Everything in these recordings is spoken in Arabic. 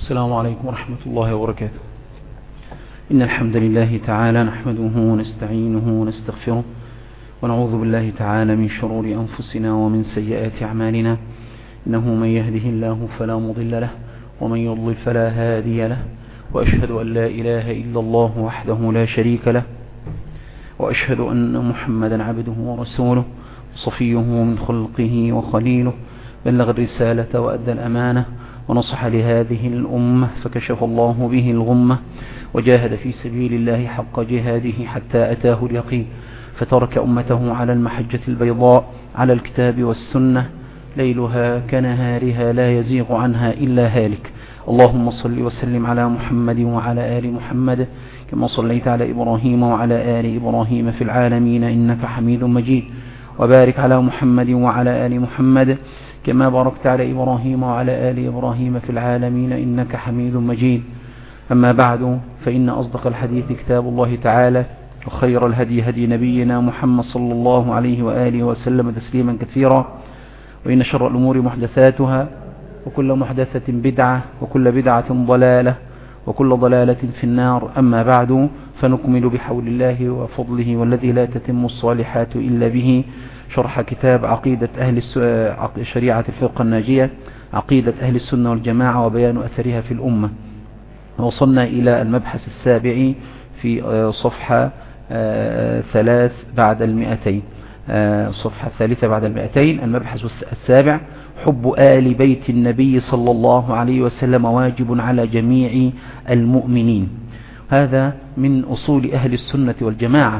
السلام عليكم ورحمة الله وبركاته. إن الحمد لله تعالى نحمده ونستعينه ونستغفره ونعوذ بالله تعالى من شرور أنفسنا ومن سيئات أعمالنا. إنه من يهده الله فلا مضل له ومن يضلل فلا هادي له، وأشهد أن لا إله إلا الله وحده لا شريك له، وأشهد أن محمدا عبده ورسوله صفيه من خلقه وخليله، بلغ الرسالة وأدى الأمانة ونصح لهذه الأمة فكشف الله به الغمة، وجاهد في سبيل الله حق جهاده حتى أتاه اليقين، فترك أمته على المحجة البيضاء على الكتاب والسنة ليلها كنهارها لا يزيغ عنها إلا هالك. اللهم صل وسلم على محمد وعلى آل محمد كما صليت على إبراهيم وعلى آل إبراهيم في العالمين إنك حميد مجيد، وبارك على محمد وعلى آل محمد كما باركت على إبراهيم وعلى آل إبراهيم في العالمين إنك حميد مجيد. أما بعد، فإن أصدق الحديث كتاب الله تعالى، وخير الهدي هدي نبينا محمد صلى الله عليه وآله وسلم تسليما كثيرا، وإن شر الأمور محدثاتها، وكل محدثة بدعة، وكل بدعة ضلالة، وكل ضلالة في النار. أما بعد، فنكمل بحول الله وفضله والذي لا تتم الصالحات إلا به شرح كتاب عقيدة شريعة الفرقة الناجية، عقيدة أهل السنة والجماعة وبيان أثرها في الأمة. وصلنا إلى المبحث السابع في صفحة 3 بعد 200، صفحة 3 بعد 200. المبحث السابع: حب آل بيت النبي صلى الله عليه وسلم واجب على جميع المؤمنين. هذا من أصول أهل السنة والجماعة،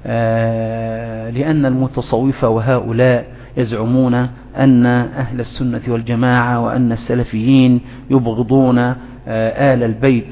لأن المتصوفة وهؤلاء يزعمون أن أهل السنة والجماعة وأن السلفيين يبغضون آل البيت،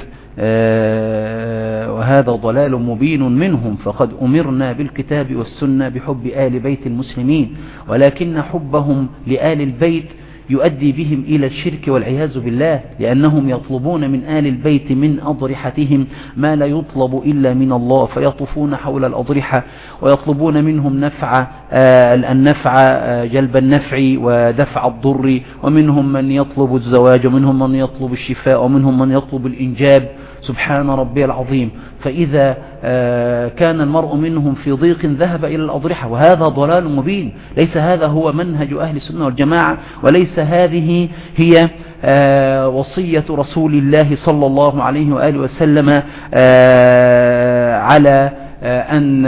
وهذا ضلال مبين منهم، فقد أمرنا بالكتاب والسنة بحب آل بيت المسلمين، ولكن حبهم لآل البيت يؤدي بهم إلى الشرك والعياذ بالله، لأنهم يطلبون من آل البيت من أضرحتهم ما لا يطلب إلا من الله، فيطوفون حول الأضرحة ويطلبون منهم النفع، جلب النفع ودفع الضر، ومنهم من يطلب الزواج، ومنهم من يطلب الشفاء، ومنهم من يطلب الإنجاب. سبحان ربي العظيم. فإذا كان المرء منهم في ضيق ذهب إلى الأضرحة، وهذا ضلال مبين. ليس هذا هو منهج أهل السنة والجماعة، وليس هذه هي وصية رسول الله صلى الله عليه وآله وسلم على أن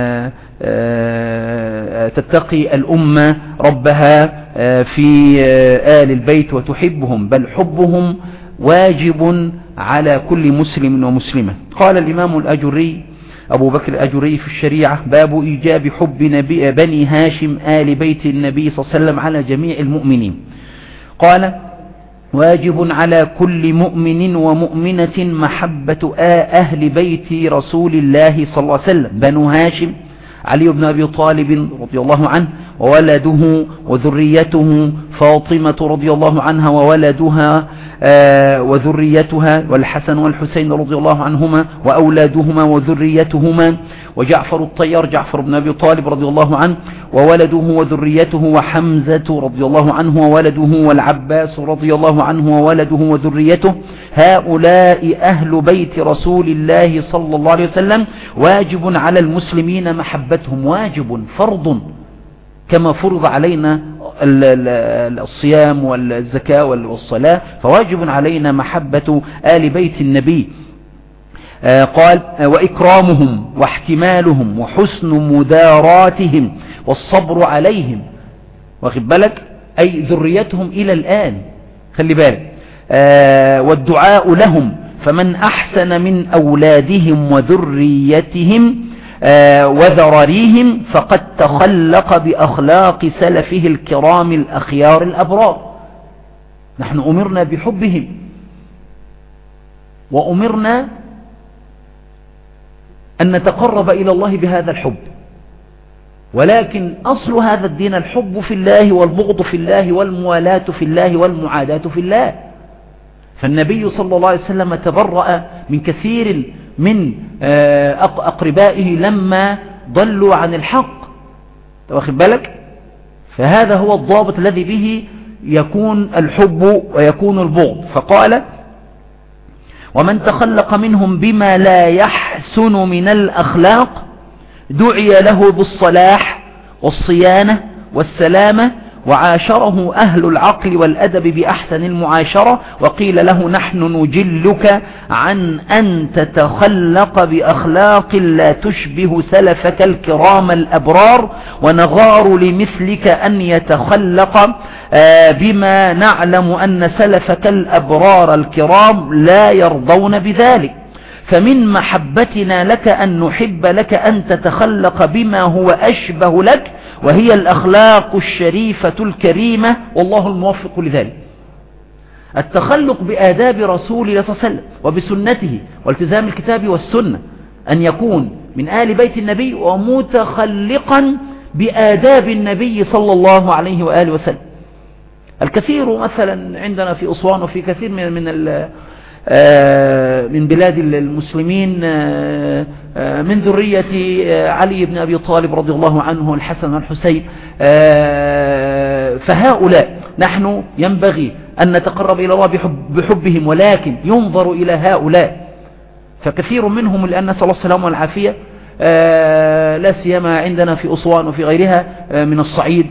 تتقي الأمة ربها في آل البيت وتحبهم، بل حبهم واجب على كل مسلم ومسلمة. قال الإمام الأجري أبو بكر الأجري في الشريعة: باب إيجاب حب بني هاشم آل بيت النبي صلى الله عليه وسلم على جميع المؤمنين. قال: واجب على كل مؤمن ومؤمنة محبة أهل بيت رسول الله صلى الله عليه وسلم. بنو هاشم علي بن أبي طالب رضي الله عنه وولده وذريته فاطمة رضي الله عنها وولدها وذريتها، والحسن والحسين رضي الله عنهما وأولادهما وذريتهما، وجعفر الطيار جعفر بن أبي طالب رضي الله عنه وولده وذريته، وحمزة رضي الله عنه وولده، والعباس رضي الله عنه وولده وذريته. هؤلاء أهل بيت رسول الله صلى الله عليه وسلم، واجب على المسلمين محبتهم، واجب فرض كما فرض علينا الصيام والزكاة والصلاة، فواجب علينا محبة آل بيت النبي. قال: وإكرامهم واحتمالهم وحسن مداراتهم والصبر عليهم. واخد بالك؟ أي ذريتهم إلى الآن، خلي بالك. والدعاء لهم، فمن أحسن من أولادهم وذريتهم وذراريهم فقد تخلق بأخلاق سلفه الكرام الأخيار الأبرار. نحن أمرنا بحبهم، وأمرنا أن نتقرب إلى الله بهذا الحب، ولكن أصل هذا الدين الحب في الله والبغض في الله والموالاة في الله والمعاداة في الله. فالنبي صلى الله عليه وسلم تبرأ من كثير من أقربائه لما ضلوا عن الحق. واخد بالك؟ فهذا هو الضابط الذي به يكون الحب ويكون البغض. فقال: ومن تخلق منهم بما لا يحسن من الأخلاق دعي له بالصلاح والصيانة والسلامة، وعاشره أهل العقل والأدب بأحسن المعاشرة، وقيل له نحن نجلك عن أن تتخلق بأخلاق لا تشبه سلفك الكرام الأبرار، ونغار لمثلك أن يتخلق بما نعلم أن سلفك الأبرار الكرام لا يرضون بذلك، فمن محبتنا لك أن نحب لك أن تتخلق بما هو أشبه لك، وهي الأخلاق الشريفة الكريمة، والله الموفق لذلك. التخلق بآداب رسول الله صلى الله عليه وسلم وبسنته والتزام الكتاب والسنة، أن يكون من آل بيت النبي ومتخلقا بآداب النبي صلى الله عليه وآله وسلم. الكثير مثلا عندنا في أسوان وفي كثير من بلاد المسلمين من ذرية علي بن أبي طالب رضي الله عنه الحسن والحسين، فهؤلاء نحن ينبغي أن نتقرب إلى الله بحبهم، ولكن ينظر إلى هؤلاء، فكثير منهم الآن نسأل الله السلامة والعافية، لا سيما عندنا في أسوان وفي غيرها من الصعيد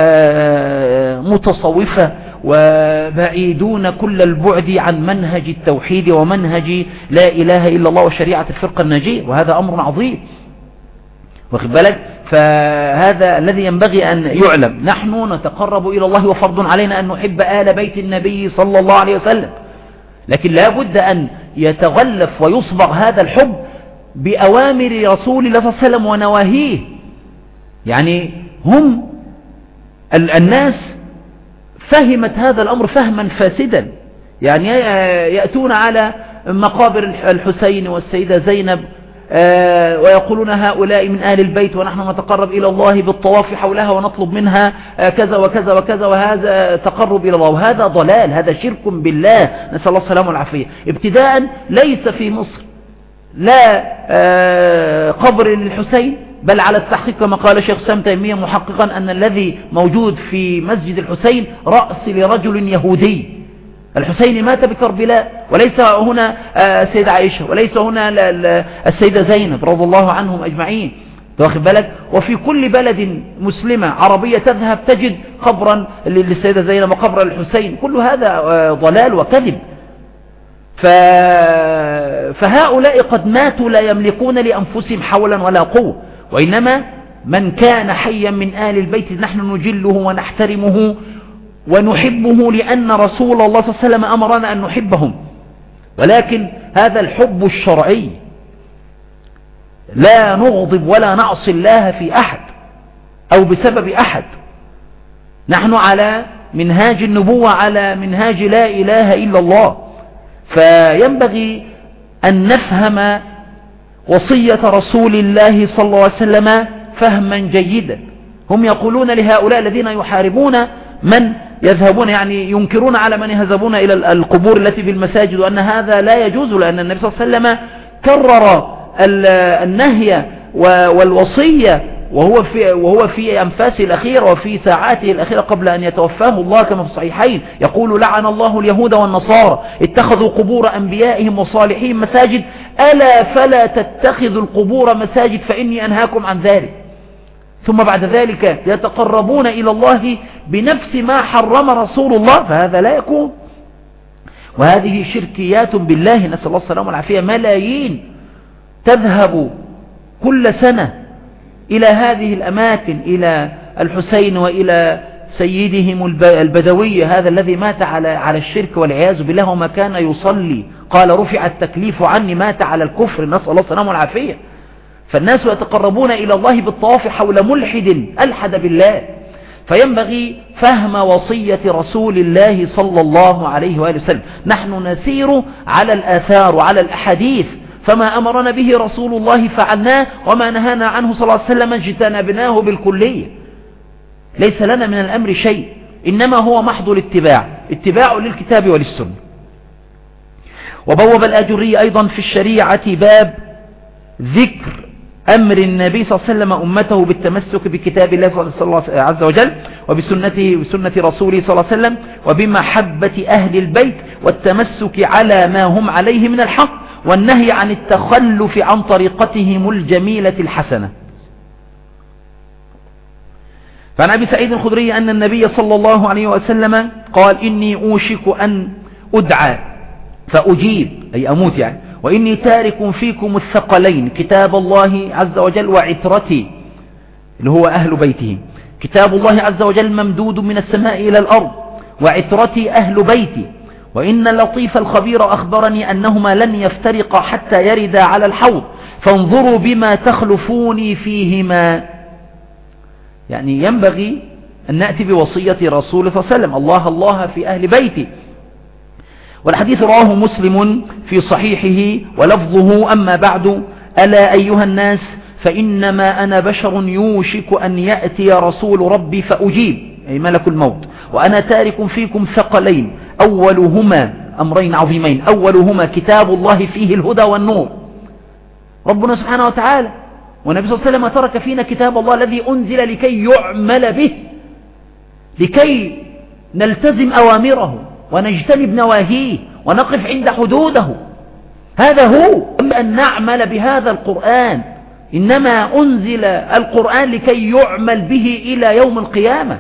متصوفة وبعيدون كل البعد عن منهج التوحيد ومنهج لا إله إلا الله وشريعة الفرقة الناجية، وهذا أمر عظيم واخد بالك. فهذا الذي ينبغي أن يعلم، نحن نتقرب إلى الله وفرض علينا أن نحب آل بيت النبي صلى الله عليه وسلم، لكن لا بد أن يتغلف ويصبغ هذا الحب بأوامر رسول الله صلى الله عليه وسلم ونواهيه. يعني هم الناس فهمت هذا الأمر فهما فاسدا، يعني يأتون على مقابر الحسين والسيدة زينب ويقولون هؤلاء من آل البيت ونحن نتقرب إلى الله بالطواف حولها ونطلب منها كذا وكذا وكذا، وهذا تقرب إلى الله، وهذا ضلال، هذا شرك بالله، نسأل الله السلامة والعافية. ابتداء ليس في مصر لا قبر للحسين، بل على التحقيق كما قال شيخ سام تيمية محققا أن الذي موجود في مسجد الحسين رأس لرجل يهودي. الحسين مات بكربلاء، وليس هنا السيدة عائشة، وليس هنا السيدة زينب رضي الله عنهم أجمعين، واخد بالك. وفي كل بلد مسلمة عربية تذهب تجد قبرا للسيدة زينب وقبر الحسين، كل هذا ضلال وكذب. فهؤلاء قد ماتوا لا يملكون لأنفسهم حولا ولا قوة، وإنما من كان حيا من آل البيت نحن نجله ونحترمه ونحبه، لأن رسول الله صلى الله عليه وسلم أمرنا أن نحبهم. ولكن هذا الحب الشرعي، لا نغضب ولا نعصي الله في أحد أو بسبب أحد، نحن على منهاج النبوة، على منهاج لا إله إلا الله. فينبغي أن نفهم وصية رسول الله صلى الله عليه وسلم فهما جيدا. هم يقولون لهؤلاء الذين يحاربون من يذهبون، يعني ينكرون على من يذهبون إلى القبور التي في المساجد، وأن هذا لا يجوز، لأن النبي صلى الله عليه وسلم كرر النهي والوصية وهو في أنفاسه الأخيرة وفي ساعاته الأخيرة قبل أن يتوفاه الله، كما في الصحيحين يقول لعن الله اليهود والنصارى اتخذوا قبور أنبيائهم وصالحين مساجد، ألا فلا تتخذوا القبور مساجد فإني أنهاكم عن ذلك. ثم بعد ذلك يتقربون إلى الله بنفس ما حرم رسول الله، فهذا لا يكون. وهذه شركيات بالله، نسأل الله السلامة والعافية. ملايين تذهب كل سنة إلى هذه الأماكن، إلى الحسين وإلى سيدهم البدوية، هذا الذي مات على الشرك والعياذ بالله وما كان يصلي، قال رفع التكليف عني، مات على الكفر، نسأل الله السلامة والعافية. فالناس يتقربون إلى الله بالطواف حول ملحد ألحد بالله. فينبغي فهم وصية رسول الله صلى الله عليه وآله وسلم. نحن نسير على الآثار وعلى الأحاديث، فما أمرنا به رسول الله فعلناه، وما نهانا عنه صلى الله عليه وسلم اجتنبناه بالكلية. ليس لنا من الأمر شيء، إنما هو محض الاتباع، اتباع للكتاب وللسنة. وبوب الآجري أيضا في الشريعة باب ذكر أمر النبي صلى الله عليه وسلم أمته بالتمسك بكتاب الله صلى الله عز وجل، وبسنته وسنة رسوله صلى الله عليه وسلم، وبمحبة أهل البيت والتمسك على ما هم عليه من الحق، والنهي عن التخلف عن طريقتهم الجميلة الحسنة. فعن أبي سعيد الخدري أن النبي صلى الله عليه وسلم قال: إني أوشك أن أدعى فأجيب، أي أموت يعني، وإني تارك فيكم الثقلين، كتاب الله عز وجل وعترتي اللي هو أهل بيته. كتاب الله عز وجل ممدود من السماء إلى الأرض، وعترتي أهل بيتي، وإن اللطيف الخبير أخبرني أنهما لن يفترقا حتى يردا على الحوض، فانظروا بما تخلفوني فيهما. يعني ينبغي أن نأتي بوصية رسول صلى الله عليه وسلم: الله الله في أهل بيتي. والحديث رواه مسلم في صحيحه ولفظه: أما بعد، ألا أيها الناس، فإنما أنا بشر يوشك أن يأتي رسول ربي فأجيب، أي ملك الموت، وأنا تارك فيكم ثقلين، أولهما أمرين عظيمين، أولهما كتاب الله فيه الهدى والنور. ربنا سبحانه وتعالى والنبي صلى الله عليه وسلم ترك فينا كتاب الله الذي أنزل لكي يعمل به، لكي نلتزم أوامره ونجتنب نواهيه ونقف عند حدوده. هذا هو أن نعمل بهذا القرآن. إنما أنزل القرآن لكي يعمل به إلى يوم القيامة،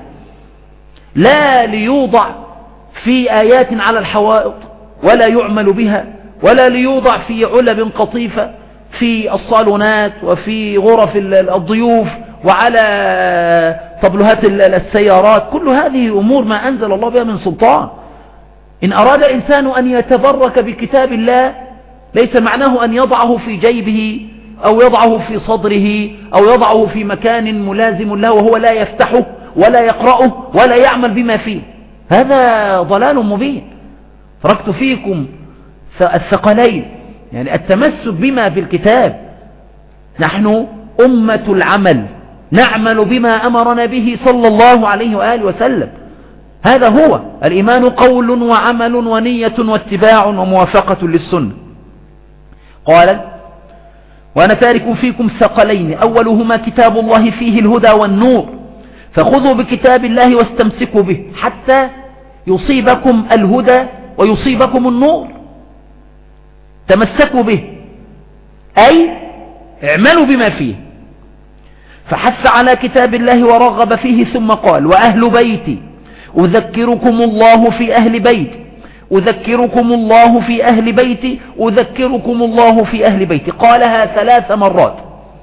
لا ليوضع في آيات على الحوائط ولا يعمل بها، ولا ليوضع في علب قطيفة في الصالونات وفي غرف الضيوف وعلى طبلهات السيارات. كل هذه أمور ما أنزل الله بها من سلطان. إن أراد الإنسان أن يتبرك بكتاب الله ليس معناه أن يضعه في جيبه أو يضعه في صدره أو يضعه في مكان ملازم له وهو لا يفتحه ولا يقرأه ولا يعمل بما فيه. هذا ضلال مبين. تركت فيكم الثقلين، يعني التمسك بما في الكتاب. نحن أمة العمل، نعمل بما أمرنا به صلى الله عليه وآله وسلم. هذا هو الإيمان: قول وعمل ونية واتباع وموافقة للسنة. قال: وأنا تارك فيكم ثقلين، أولهما كتاب الله فيه الهدى والنور، فخذوا بكتاب الله واستمسكوا به حتى يصيبكم الهدى ويصيبكم النور. تمسكوا به أي اعملوا بما فيه. فحث على كتاب الله ورغب فيه، ثم قال: وأهل بيتي أذكركم الله في أهل بيتي، أذكركم الله في أهل بيتي، أذكركم الله في أهل بيتي. قالها 3 مرات.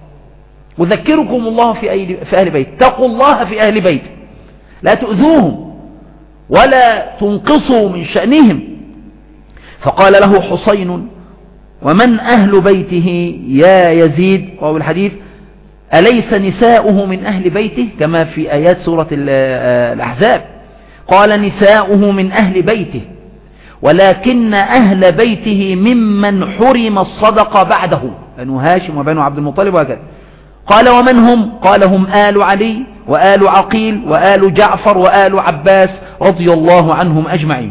أذكركم الله في أهل بيتي، اتقوا الله في أهل بيتي، لا تؤذوهم ولا تنقصوا من شأنهم. فقال له حسين: ومن أهل بيته يا يزيد؟ وهو الحديث: أليس نساؤه من أهل بيته؟ كما في آيات سورة الأحزاب. قال: نساؤه من أهل بيته، ولكن أهل بيته ممن حرم الصدقة بعده، بنو هاشم وبنو عبد المطلب وهكذا. قال: ومن هم؟ قال: هم آل علي وآل عقيل وآل جعفر وآل عباس رضي الله عنهم أجمعين.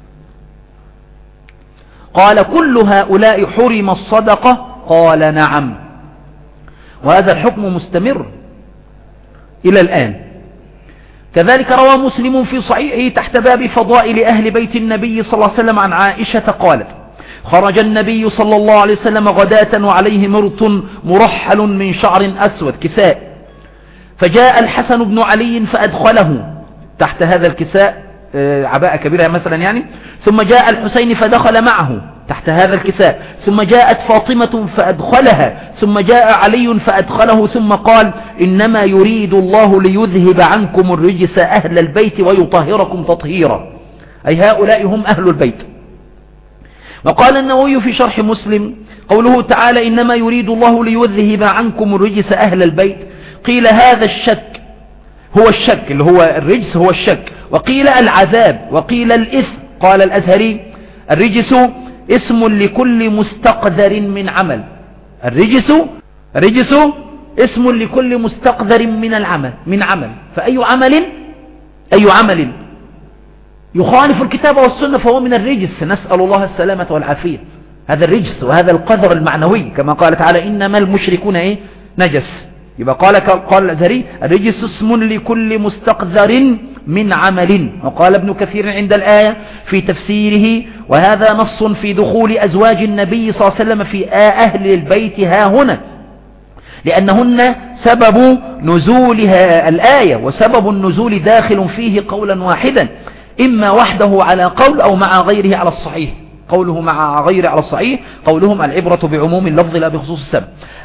قال: كل هؤلاء حرم الصدقة؟ قال: نعم. وهذا الحكم مستمر إلى الآن. كذلك روى مسلم في صحيحه تحت باب فضائل أهل بيت النبي صلى الله عليه وسلم عن عائشة قالت: خرج النبي صلى الله عليه وسلم غداة وعليه مرط مرحل من شعر أسود كساء، فجاء الحسن بن علي فأدخله تحت هذا الكساء، عباءة كبيرة مثلا يعني، ثم جاء الحسين فدخل معه تحت هذا الكساء، ثم جاءت فاطمة فأدخلها، ثم جاء علي فأدخله، ثم قال: إنما يريد الله ليذهب عنكم الرجس أهل البيت ويطهركم تطهيرا، أي هؤلاء هم أهل البيت. وقال النووي في شرح مسلم: قوله تعالى: إنما يريد الله ليذهب عنكم الرجس أهل البيت، قيل هذا الشك هو الشك اللي هو الرجس هو الشك، وقيل العذاب، وقيل الإثم. قال الأزهري: الرجس اسم لكل مستقذر من عمل. الرجس اسم لكل مستقذر من عمل. فأي عمل يخالف الكتاب والسنة فهو من الرجس، نسأل الله السلامة والعافية. هذا الرجس وهذا القذر المعنوي، كما قال تعالى: إنما المشركون نجس. يبقى قال الأزهري الرجس اسم لكل مستقذر من عمل. وقال ابن كثير عند الآية في تفسيره وهذا نص في دخول أزواج النبي صلى الله عليه وسلم في أهل البيت ها هنا، لأنهن سبب نزولها الآية، وسبب النزول داخل فيه قولا واحدا إما وحده على قول أو مع غيره على الصحيح. قوله مع غيره على الصحيح قولهم العبرة بعموم اللفظ لا بخصوص السبب.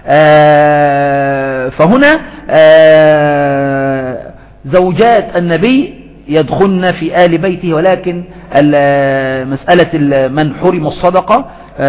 فهنا زوجات النبي يدخلن في آل بيته، ولكن مسألة من حرم الصدقة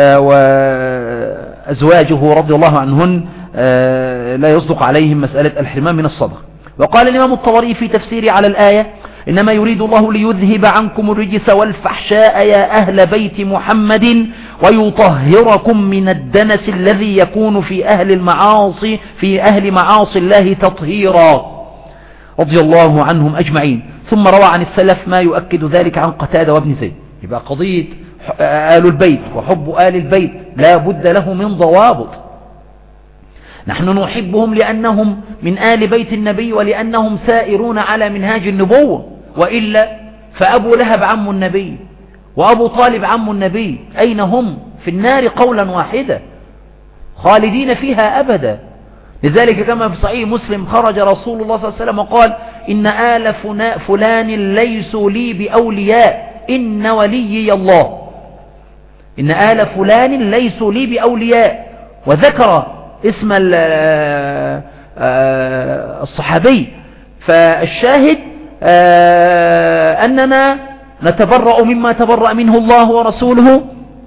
وأزواجه رضي الله عنهن لا يصدق عليهم مسألة الحرمان من الصدقة. وقال الإمام الطبري في تفسير على الآية إنما يريد الله ليذهب عنكم الرجس والفحشاء يا أهل بيت محمد ويطهركم من الدنس الذي يكون في أهل معاصي الله تطهيرا رضي الله عنهم أجمعين. ثم روى عن السلف ما يؤكد ذلك عن قتادة وابن زيد. يبقى قضية آل البيت وحب آل البيت لا بد له من ضوابط. نحن نحبهم لأنهم من آل بيت النبي ولأنهم سائرون على منهاج النبوة، وإلا فأبو لهب عم النبي وأبو طالب عم النبي أين هم؟ في النار قولا واحدا خالدين فيها أبدا. لذلك كما في صحيح مسلم خرج رسول الله صلى الله عليه وسلم وقال إن آل فلان ليسوا لي بأولياء إن وليي الله. إن آل فلان ليسوا لي بأولياء، وذكر اسم الصحابي. فالشاهد أننا نتبرأ مما تبرأ منه الله ورسوله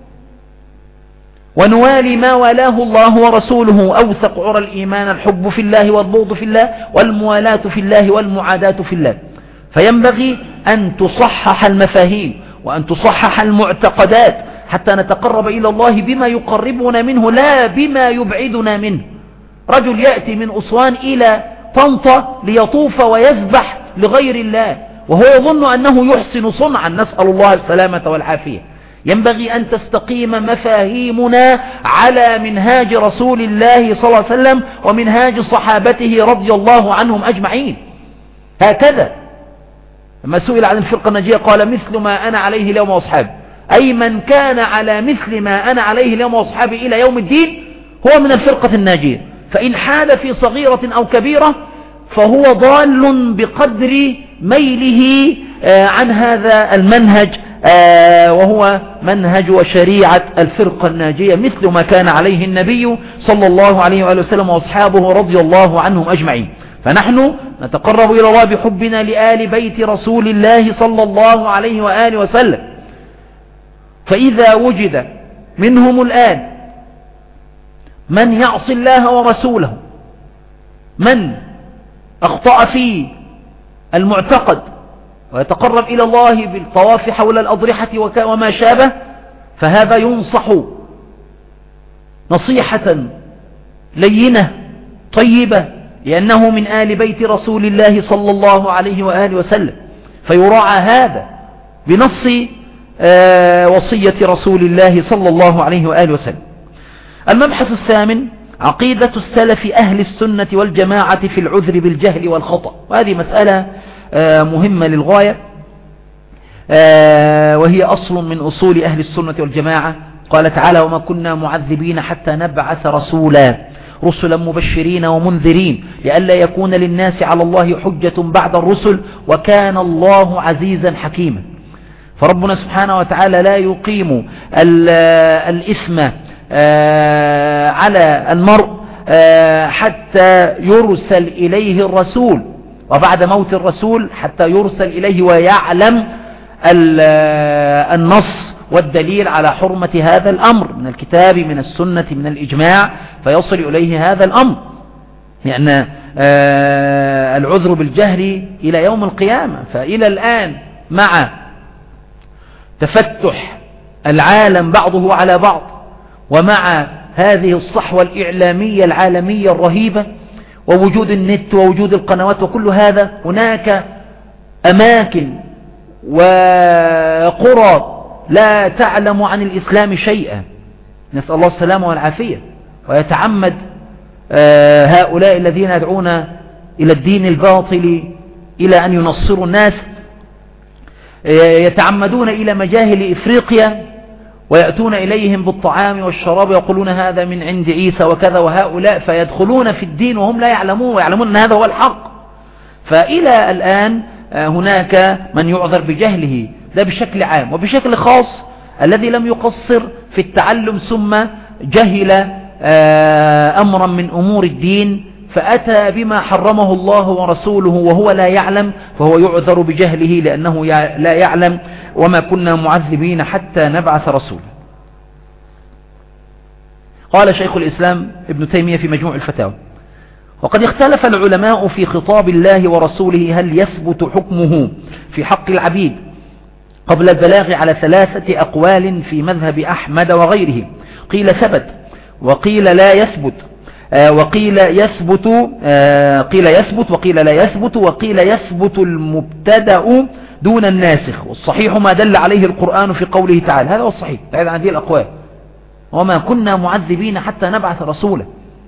ونوالي ما والاه الله ورسوله. أوثق عرى الإيمان الحب في الله والبغض في الله والموالاة في الله والمعاداة في الله. فينبغي أن تصحح المفاهيم وأن تصحح المعتقدات حتى نتقرب إلى الله بما يقربنا منه لا بما يبعدنا منه. رجل يأتي من أسوان إلى طنطا ليطوف ويذبح لغير الله وهو يظن أنه يحسن صنعا، نسأل الله السلامة والعافية. ينبغي أن تستقيم مفاهيمنا على منهاج رسول الله صلى الله عليه وسلم ومنهاج صحابته رضي الله عنهم أجمعين. هكذا لما سئل عن الفرقة الناجية قال مثل ما أنا عليه اليوم وأصحابي، أي من كان على مثل ما أنا عليه اليوم وأصحابي إلى يوم الدين هو من الفرقة الناجية. فإن حال في صغيرة أو كبيرة فهو ضال بقدر ميله عن هذا المنهج، وهو منهج وشريعة الفرقة الناجية مثل ما كان عليه النبي صلى الله عليه وآله وسلم وأصحابه رضي الله عنهم أجمعين. فنحن نتقرب إلى الله بحبنا لآل بيت رسول الله صلى الله عليه وآله وسلم. فإذا وجد منهم الآن من يعصي الله ورسوله، من أخطأ في المعتقد ويتقرب إلى الله بالطواف حول الأضرحة وما شابه، فهذا ينصح نصيحة لينة طيبة لأنه من آل بيت رسول الله صلى الله عليه وآله وسلم، فيراعى هذا بنص وصية رسول الله صلى الله عليه وآله وسلم. المبحث الثامن عقيدة السلف أهل السنة والجماعة في العذر بالجهل والخطأ، وهذه مسألة مهمة للغاية، وهي أصل من أصول أهل السنة والجماعة. قال تعالى وما كنا معذبين حتى نبعث رسلا مبشرين ومنذرين لئلا يكون للناس على الله حجة بعد الرسل وكان الله عزيزا حكيما. فربنا سبحانه وتعالى لا يقيم الإثم على المرء حتى يرسل إليه الرسول، وبعد موت الرسول حتى يرسل إليه ويعلم النص والدليل على حرمة هذا الأمر من الكتاب من السنة من الإجماع، فيصل إليه هذا الأمر. لأن العذر بالجهل إلى يوم القيامة. فإلى الآن مع تفتح العالم بعضه على بعض ومع هذه الصحوة الإعلامية العالمية الرهيبة ووجود النت ووجود القنوات وكل هذا، هناك أماكن وقرى لا تعلم عن الإسلام شيئا، نسأل الله السلامة والعافية، ويتعمد هؤلاء الذين يدعون إلى الدين الباطل إلى أن ينصروا الناس يتعمدون إلى مجاهل إفريقيا ويأتون إليهم بالطعام والشراب ويقولون هذا من عند عيسى وكذا، وهؤلاء فيدخلون في الدين وهم لا يعلمون ويعلمون أن هذا هو الحق. فإلى الآن هناك من يعذر بجهله، ده بشكل عام. وبشكل خاص الذي لم يقصر في التعلم ثم جهل أمرا من أمور الدين فأتى بما حرمه الله ورسوله وهو لا يعلم، فهو يعذر بجهله لأنه لا يعلم. وما كنا معذبين حتى نبعث رسولا. قال شيخ الإسلام ابن تيمية في مجموع الفتاوى: وقد اختلف العلماء في خطاب الله ورسوله هل يثبت حكمه في حق العبيد قبل البلاغ على 3 أقوال في مذهب أحمد وغيره. قيل ثبت وقيل لا يثبت، وقيل يثبت وقيل لا يثبت، وقيل يثبت المبتدأ دون الناسخ، والصحيح ما دل عليه القرآن في قوله تعالى. هذا هو الصحيح بعيد عن هذه الأقوال: وما كنا معذبين حتى نبعث رسولا.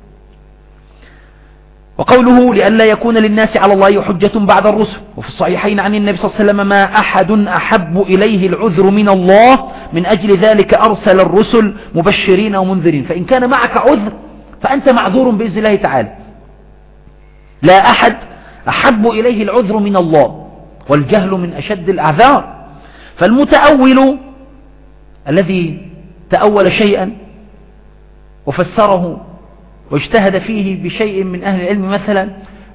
وقوله لئلا يكون للناس على الله حجة بعد الرسل. وفي الصحيحين عن النبي صلى الله عليه وسلم: ما أحد أحب إليه العذر من الله، من أجل ذلك أرسل الرسل مبشرين ومنذرين. فإن كان معك عذر فأنت معذور بإذن الله تعالى. لا أحد أحب إليه العذر من الله، والجهل من أشد الأعذار. فالمتأول الذي تأول شيئا وفسره واجتهد فيه بشيء من أهل العلم مثلا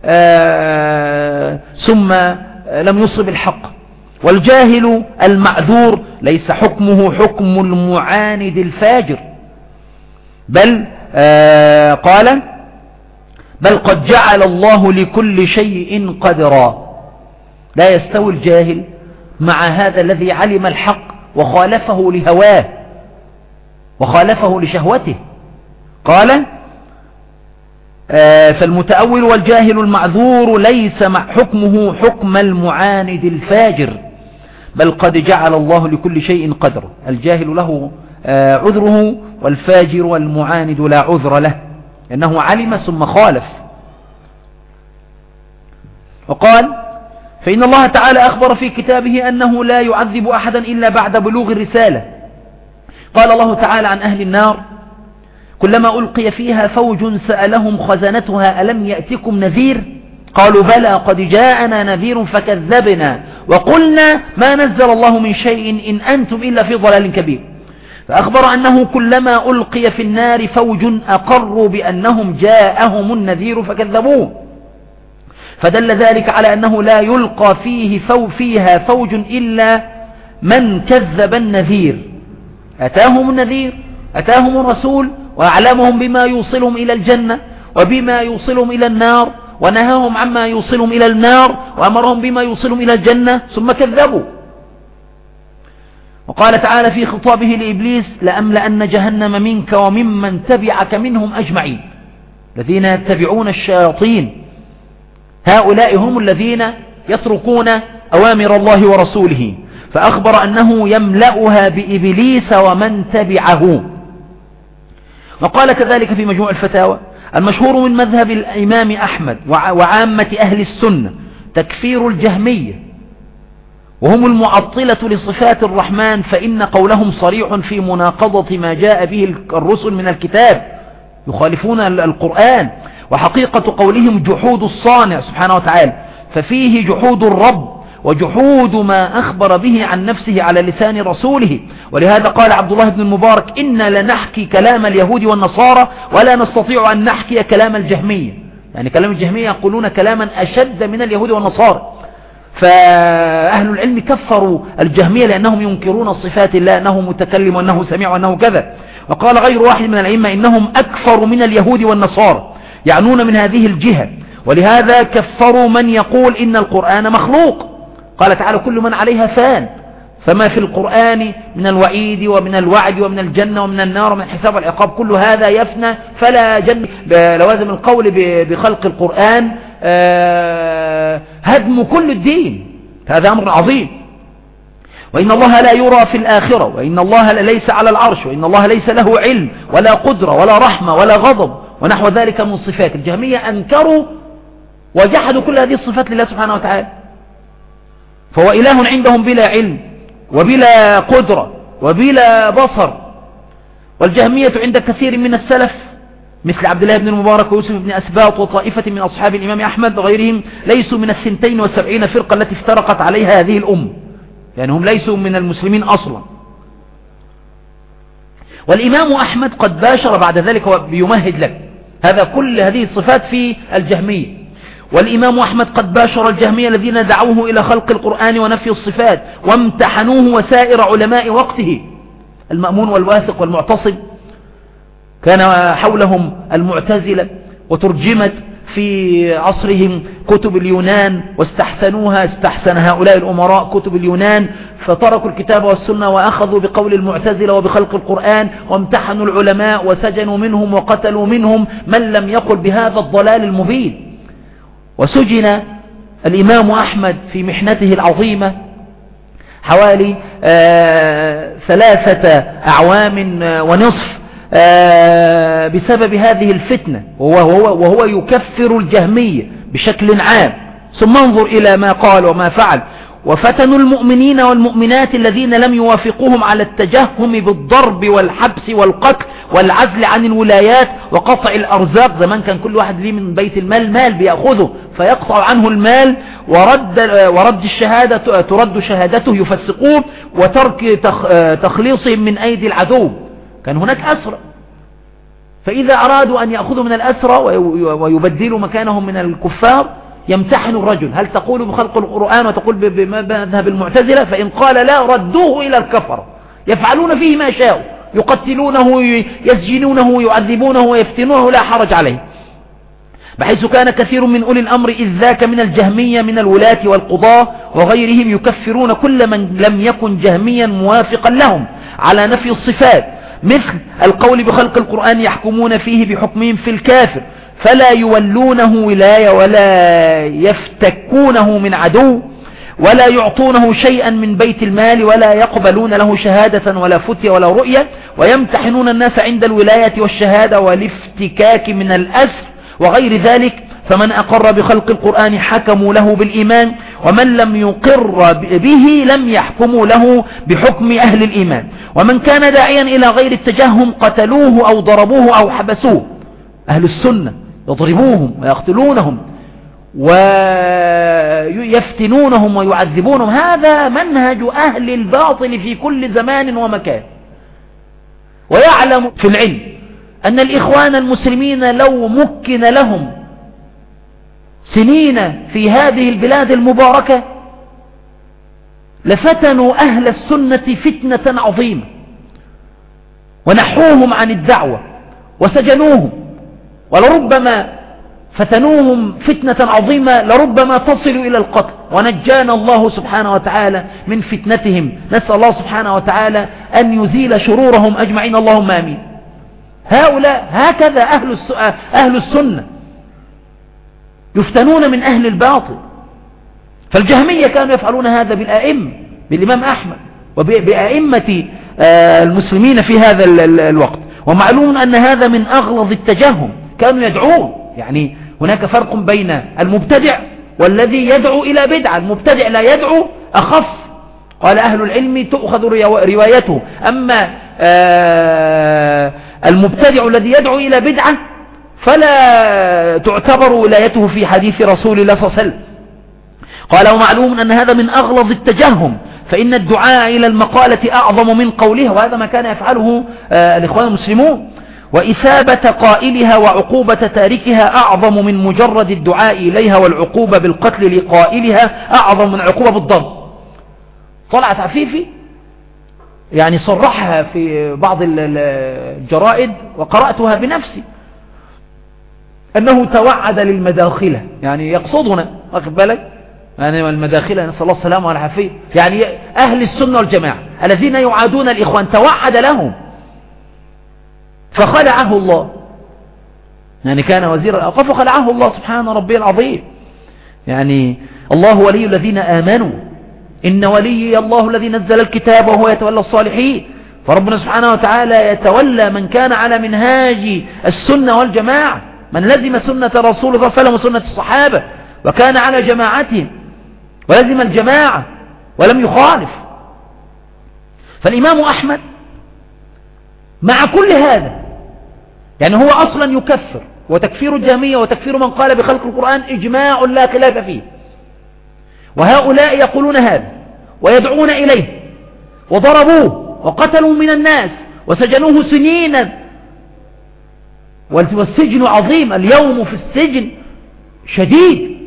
ثم لم يصب الحق، والجاهل المعذور ليس حكمه حكم المعاند الفاجر، بل قال: بل قد جعل الله لكل شيء قدرا. لا يستوي الجاهل مع هذا الذي علم الحق وخالفه لهواه وخالفه لشهوته. قال: فالمتأول والجاهل المعذور ليس مع حكمه حكم المعاند الفاجر، بل قد جعل الله لكل شيء قدرا. الجاهل له عذره، والفاجر والمعاند لا عذر له لأنه علم ثم خالف. وقال: فإن الله تعالى أخبر في كتابه أنه لا يعذب أحدا إلا بعد بلوغ الرسالة. قال الله تعالى عن أهل النار: كلما ألقي فيها فوج سألهم خزنتها ألم يأتكم نذير؟ قالوا بلى قد جاءنا نذير فكذبنا وقلنا ما نزل الله من شيء إن أنتم إلا في ضلال كبير. فأخبر أنه كلما ألقي في النار فوج أقروا بأنهم جاءهم النذير فكذبوه، فدل ذلك على أنه لا يلقى فيها فوج إلا من كذب النذير. أتاهم النذير، أتاهم الرسول، وأعلمهم بما يوصلهم إلى الجنة وبما يوصلهم إلى النار، ونهاهم عما يوصلهم إلى النار وأمرهم بما يوصلهم إلى الجنة، ثم كذبوا. وقال تعالى في خطابه لإبليس: لأملأن جهنم منك وممن تبعك منهم أجمعين. الذين يتبعون الشياطين هؤلاء هم الذين يتركون أوامر الله ورسوله، فأخبر أنه يملأها بإبليس ومن تبعه. وقال كذلك في مجموع الفتاوى: المشهور من مذهب الإمام أحمد وعامة أهل السنة تكفير الجهمية، وهم المعطلة لصفات الرحمن، فإن قولهم صريح في مناقضة ما جاء به الرسل من الكتاب، يخالفون القرآن. وحقيقة قولهم جحود الصانع سبحانه وتعالى، ففيه جحود الرب وجحود ما أخبر به عن نفسه على لسان رسوله. ولهذا قال عبد الله بن المبارك: إنا لنحكي كلام اليهود والنصارى ولا نستطيع أن نحكي كلام الجهمية. يعني كلام الجهمية يقولون كلاما أشد من اليهود والنصارى. فأهل العلم كفروا الجهمية لأنهم ينكرون صفات الله، أنه متكلم وأنه سميع وأنه كذا. وقال غير واحد من الأئمة: إنهم أكفر من اليهود والنصارى، يعنون من هذه الجهة. ولهذا كفروا من يقول إن القرآن مخلوق. قال تعالى: كل من عليها فان، فما في القرآن من الوعيد ومن الوعد ومن الجنة ومن النار ومن الحساب والعقاب كل هذا يفنى، فلا جن. لوازم القول بخلق القرآن هدم كل الدين، هذا أمر عظيم. وإن الله لا يرى في الآخرة، وإن الله ليس على العرش، وإن الله ليس له علم ولا قدرة ولا رحمة ولا غضب ونحو ذلك من الصفات. الجهمية أنكروا وجحدوا كل هذه الصفات لله سبحانه وتعالى، فهو إله عندهم بلا علم وبلا قدرة وبلا بصر. والجهمية عند كثير من السلف مثل عبد الله بن المبارك ويوسف بن أسباط وطائفة من أصحاب الإمام أحمد وغيرهم ليسوا من 72 فرقة التي افترقت عليها هذه الأمة، يعني هم ليسوا من المسلمين أصلا. والإمام أحمد قد باشر بعد ذلك وبيمهد لك هذا كل هذه الصفات في الجهمية. والإمام أحمد قد باشر الجهمية الذين دعوه إلى خلق القرآن ونفي الصفات وامتحنوه وسائر علماء وقته، المأمون والواثق والمعتصم. كان حولهم المعتزلة وترجمت في عصرهم كتب اليونان واستحسنوها، استحسن هؤلاء الأمراء كتب اليونان فتركوا الكتاب والسنة وأخذوا بقول المعتزلة وبخلق القرآن، وامتحنوا العلماء وسجنوا منهم وقتلوا منهم من لم يقل بهذا الضلال المبين. وسجن الإمام أحمد في محنته العظيمة حوالي 3 أعوام ونصف بسبب هذه الفتنة، وهو يكفر الجهمية بشكل عام. ثم انظر إلى ما قال وما فعل. وفتنوا المؤمنين والمؤمنات الذين لم يوافقوهم على التجهم بالضرب والحبس والقتل والعزل عن الولايات وقطع الأرزاق. زمان كان كل واحد ليه من بيت المال مال بيأخذه فيقطع عنه المال، ورد الشهادة ترد شهادته يفسقوه، وترك تخليصهم من أيدي العدو. كان هناك أسرى، فإذا أرادوا أن يأخذوا من الأسرى ويبدلوا مكانهم من الكفار يمتحن الرجل، هل تقول بخلق القرآن وتقول بمذهب المعتزلة؟ فإن قال لا ردوه إلى الكفر، يفعلون فيه ما شاءوا، يقتلونه يسجنونه يعذبونه ويفتنونه لا حرج عليه. بحيث كان كثير من أولي الأمر إذ ذاك من الجهمية من الولاة والقضاة وغيرهم يكفرون كل من لم يكن جهميا موافقا لهم على نفي الصفات، مثل القول بخلق القرآن يحكمون فيه بحكمهم في الكافر، فلا يولونه ولاية ولا يفتكونه من عدو ولا يعطونه شيئا من بيت المال ولا يقبلون له شهادة ولا فتية ولا رؤية، ويمتحنون الناس عند الولاية والشهادة والافتكاك من الأسر وغير ذلك. فمن أقر بخلق القرآن حكموا له بالإيمان، ومن لم يقر به لم يحكموا له بحكم أهل الإيمان. ومن كان داعيا إلى غير التجهم قتلوه أو ضربوه أو حبسوه. أهل السنة يضربوهم ويقتلونهم ويفتنونهم ويعذبونهم، هذا منهج أهل الباطل في كل زمان ومكان. ويعلم في العلم أن الإخوان المسلمين لو مكن لهم سنين في هذه البلاد المباركة لفتنوا أهل السنة فتنة عظيمة ونحوهم عن الدعوة وسجنوهم، ولربما فتنوهم فتنة عظيمة لربما تصل إلى القتل، ونجانا الله سبحانه وتعالى من فتنتهم. نسأل الله سبحانه وتعالى أن يزيل شرورهم أجمعين، اللهم آمين. هؤلاء هكذا أهل السنة يفتنون من أهل الباطل. فالجهمية كانوا يفعلون هذا بالأئمة، بالإمام أحمد وبأئمة المسلمين في هذا الوقت. ومعلوم أن هذا من أغلظ التجهم، كانوا يدعون، يعني هناك فرق بين المبتدع والذي يدعو إلى بدعة. المبتدع لا يدعو أخف، قال أهل العلم تؤخذ روايته. أما المبتدع الذي يدعو إلى بدعة فلا تعتبر ولايته في حديث رسول الله صلى الله عليه وسلم. قال ومعلوم أن هذا من أغلظ التجهم، فإن الدعاء إلى المقالة أعظم من قولها، وهذا ما كان يفعله الإخوان المسلمون. وإثابة قائلها وعقوبة تاركها أعظم من مجرد الدعاء إليها، والعقوبة بالقتل لقائلها أعظم من عقوبة بالضرب. طلعت عفيفي يعني صرحها في بعض الجرائد وقرأتها بنفسي أنه توعد للمداخلة، يعني يقصدنا، واخد بالك، يعني المداخلة نسأل الله السلامة والعافية، يعني أهل السنة والجماعة الذين يعادون الإخوان توعد لهم فخلعه الله. يعني كان وزير الأوقاف وخلعه الله، سبحان ربي العظيم. يعني الله ولي الذين آمنوا، إن ولي الله الذي نزل الكتاب وهو يتولى الصالحين. فربنا سبحانه وتعالى يتولى من كان على منهاج السنة والجماعة، من لزم سنة رسول الله صلى الله عليه وسلم وسنة الصحابة وكان على جماعتهم ولزم الجماعة ولم يخالف. فالإمام أحمد مع كل هذا يعني هو أصلا يكفر، وتكفير الجهمية وتكفير من قال بخلق القرآن إجماع لا خلاف فيه، وهؤلاء يقولون هذا ويدعون إليه، وضربوه وقتلوا من الناس وسجنوه سنينا، والسجن عظيم، اليوم في السجن شديد.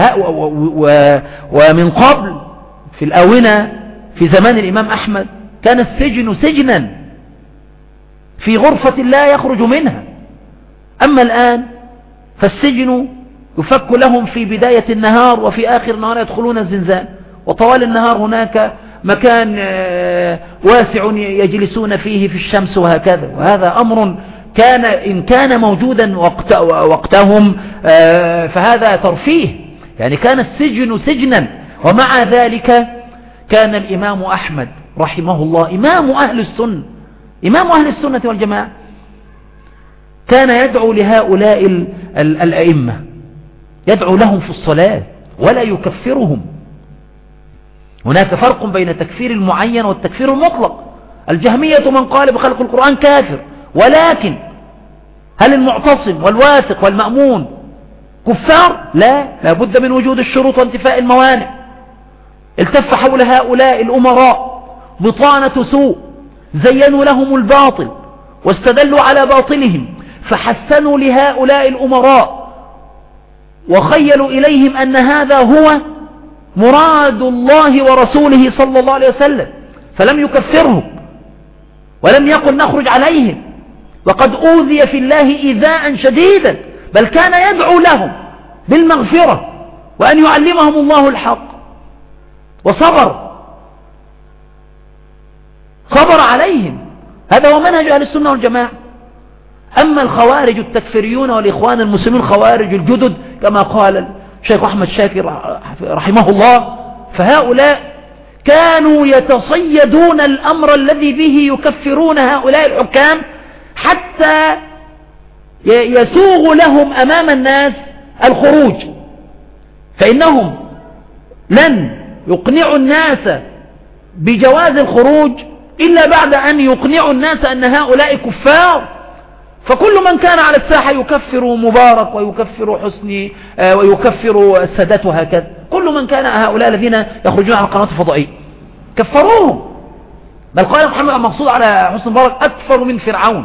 ومن قبل في الآونة في زمان الإمام أحمد كان السجن سجنا في غرفة لا يخرج منها. أما الآن فالسجن يفك لهم في بداية النهار، وفي آخر النهار يدخلون الزنزان، وطوال النهار هناك مكان واسع يجلسون فيه في الشمس وهكذا. وهذا أمر كان إن كان موجودا وقتهم فهذا ترفيه، يعني كان السجن سجنا. ومع ذلك كان الإمام أحمد رحمه الله إمام أهل السنة، إمام أهل السنة والجماعة، كان يدعو لهؤلاء الأئمة، يدعو لهم في الصلاة ولا يكفرهم. هناك فرق بين تكفير المعين والتكفير المطلق. الجهمية من قال بخلق القرآن كافر، ولكن هل المعتصم والواثق والمأمون كفار؟ لا بد من وجود الشروط وانتفاء الموانع. التف حول هؤلاء الأمراء بطانة سوء، زينوا لهم الباطل واستدلوا على باطلهم، فحسنوا لهؤلاء الأمراء وخيلوا إليهم أن هذا هو مراد الله ورسوله صلى الله عليه وسلم، فلم يكفرهم ولم يقل نخرج عليهم، وقد أوذي في الله إيذاء شديدا، بل كان يدعو لهم بالمغفرة وأن يعلمهم الله الحق، وصبر عليهم. هذا هو منهج أهل السنة والجماعة. أما الخوارج التكفيريون والإخوان المسلمين خوارج الجدد كما قال الشيخ أحمد شاكر رحمه الله، فهؤلاء كانوا يتصيدون الأمر الذي به يكفرون هؤلاء الحكام حتى يسوغ لهم أمام الناس الخروج، فإنهم لن يقنعوا الناس بجواز الخروج إلا بعد أن يقنعوا الناس أن هؤلاء كفار. فكل من كان على الساحة يكفر مبارك ويكفر حسني ويكفر السادات وهكذا، كل من كان هؤلاء الذين يخرجون على القنوات الفضائية كفروهم، بل قال محمد المقصود على حسن مبارك أكثر من فرعون،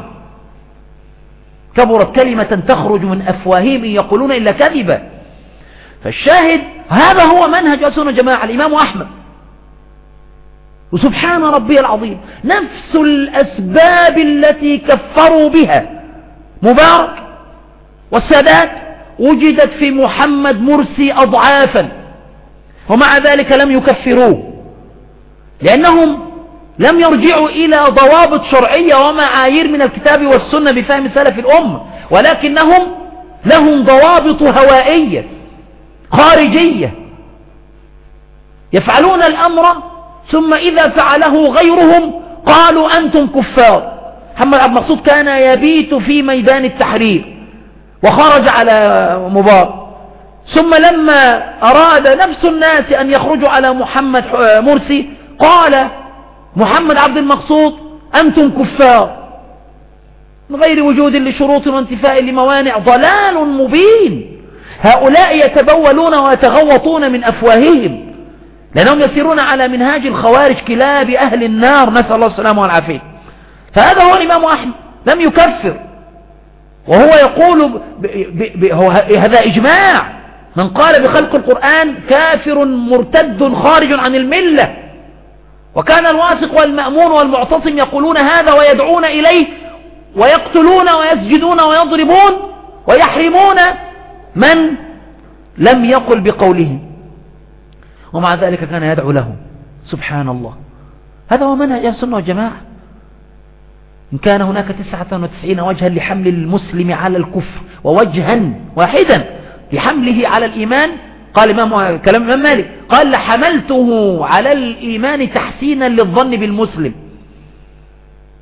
كبرت كلمة تخرج من أفواههم يقولون إلا كذبا. فالشاهد هذا هو منهج أهل السنة والجماعة الإمام أحمد. وسبحان ربي العظيم، نفس الأسباب التي كفروا بها مبارك والسادات وجدت في محمد مرسي أضعافا، ومع ذلك لم يكفروه، لأنهم لم يرجعوا إلى ضوابط شرعية ومعايير من الكتاب والسنة بفهم سلف الأمة، ولكنهم لهم ضوابط هوائية خارجية، يفعلون الأمر ثم إذا فعله غيرهم قالوا أنتم كفار. محمد عبد المقصود كان يبيت في ميدان التحرير وخرج على مبارك، ثم لما أراد نفس الناس أن يخرجوا على محمد مرسي قال محمد عبد المقصود أنتم كفار، من غير وجود لشروط وانتفاء لموانع. ضلال مبين. هؤلاء يتبولون ويتغوطون من أفواههم، لأنهم يسيرون على منهاج الخوارج كلاب أهل النار، نسأل الله السلامة والعافية. فهذا هو الإمام أحمد، لم يكفر، وهو يقول هذا إجماع، من قال بخلق القرآن كافر مرتد خارج عن الملة. وكان الواثق والمأمون والمعتصم يقولون هذا ويدعون إليه ويقتلون ويسجدون ويضربون ويحرمون من لم يقل بقولهم، ومع ذلك كان يدعو لهم. سبحان الله، هذا هو منهج أهل السنة والجماعة. إن كان هناك 99 وجها لحمل المسلم على الكفر ووجها واحدا لحمله على الإيمان، قال كلام الإمام مالك قال لحملته على الإيمان تحسينا للظن بالمسلم.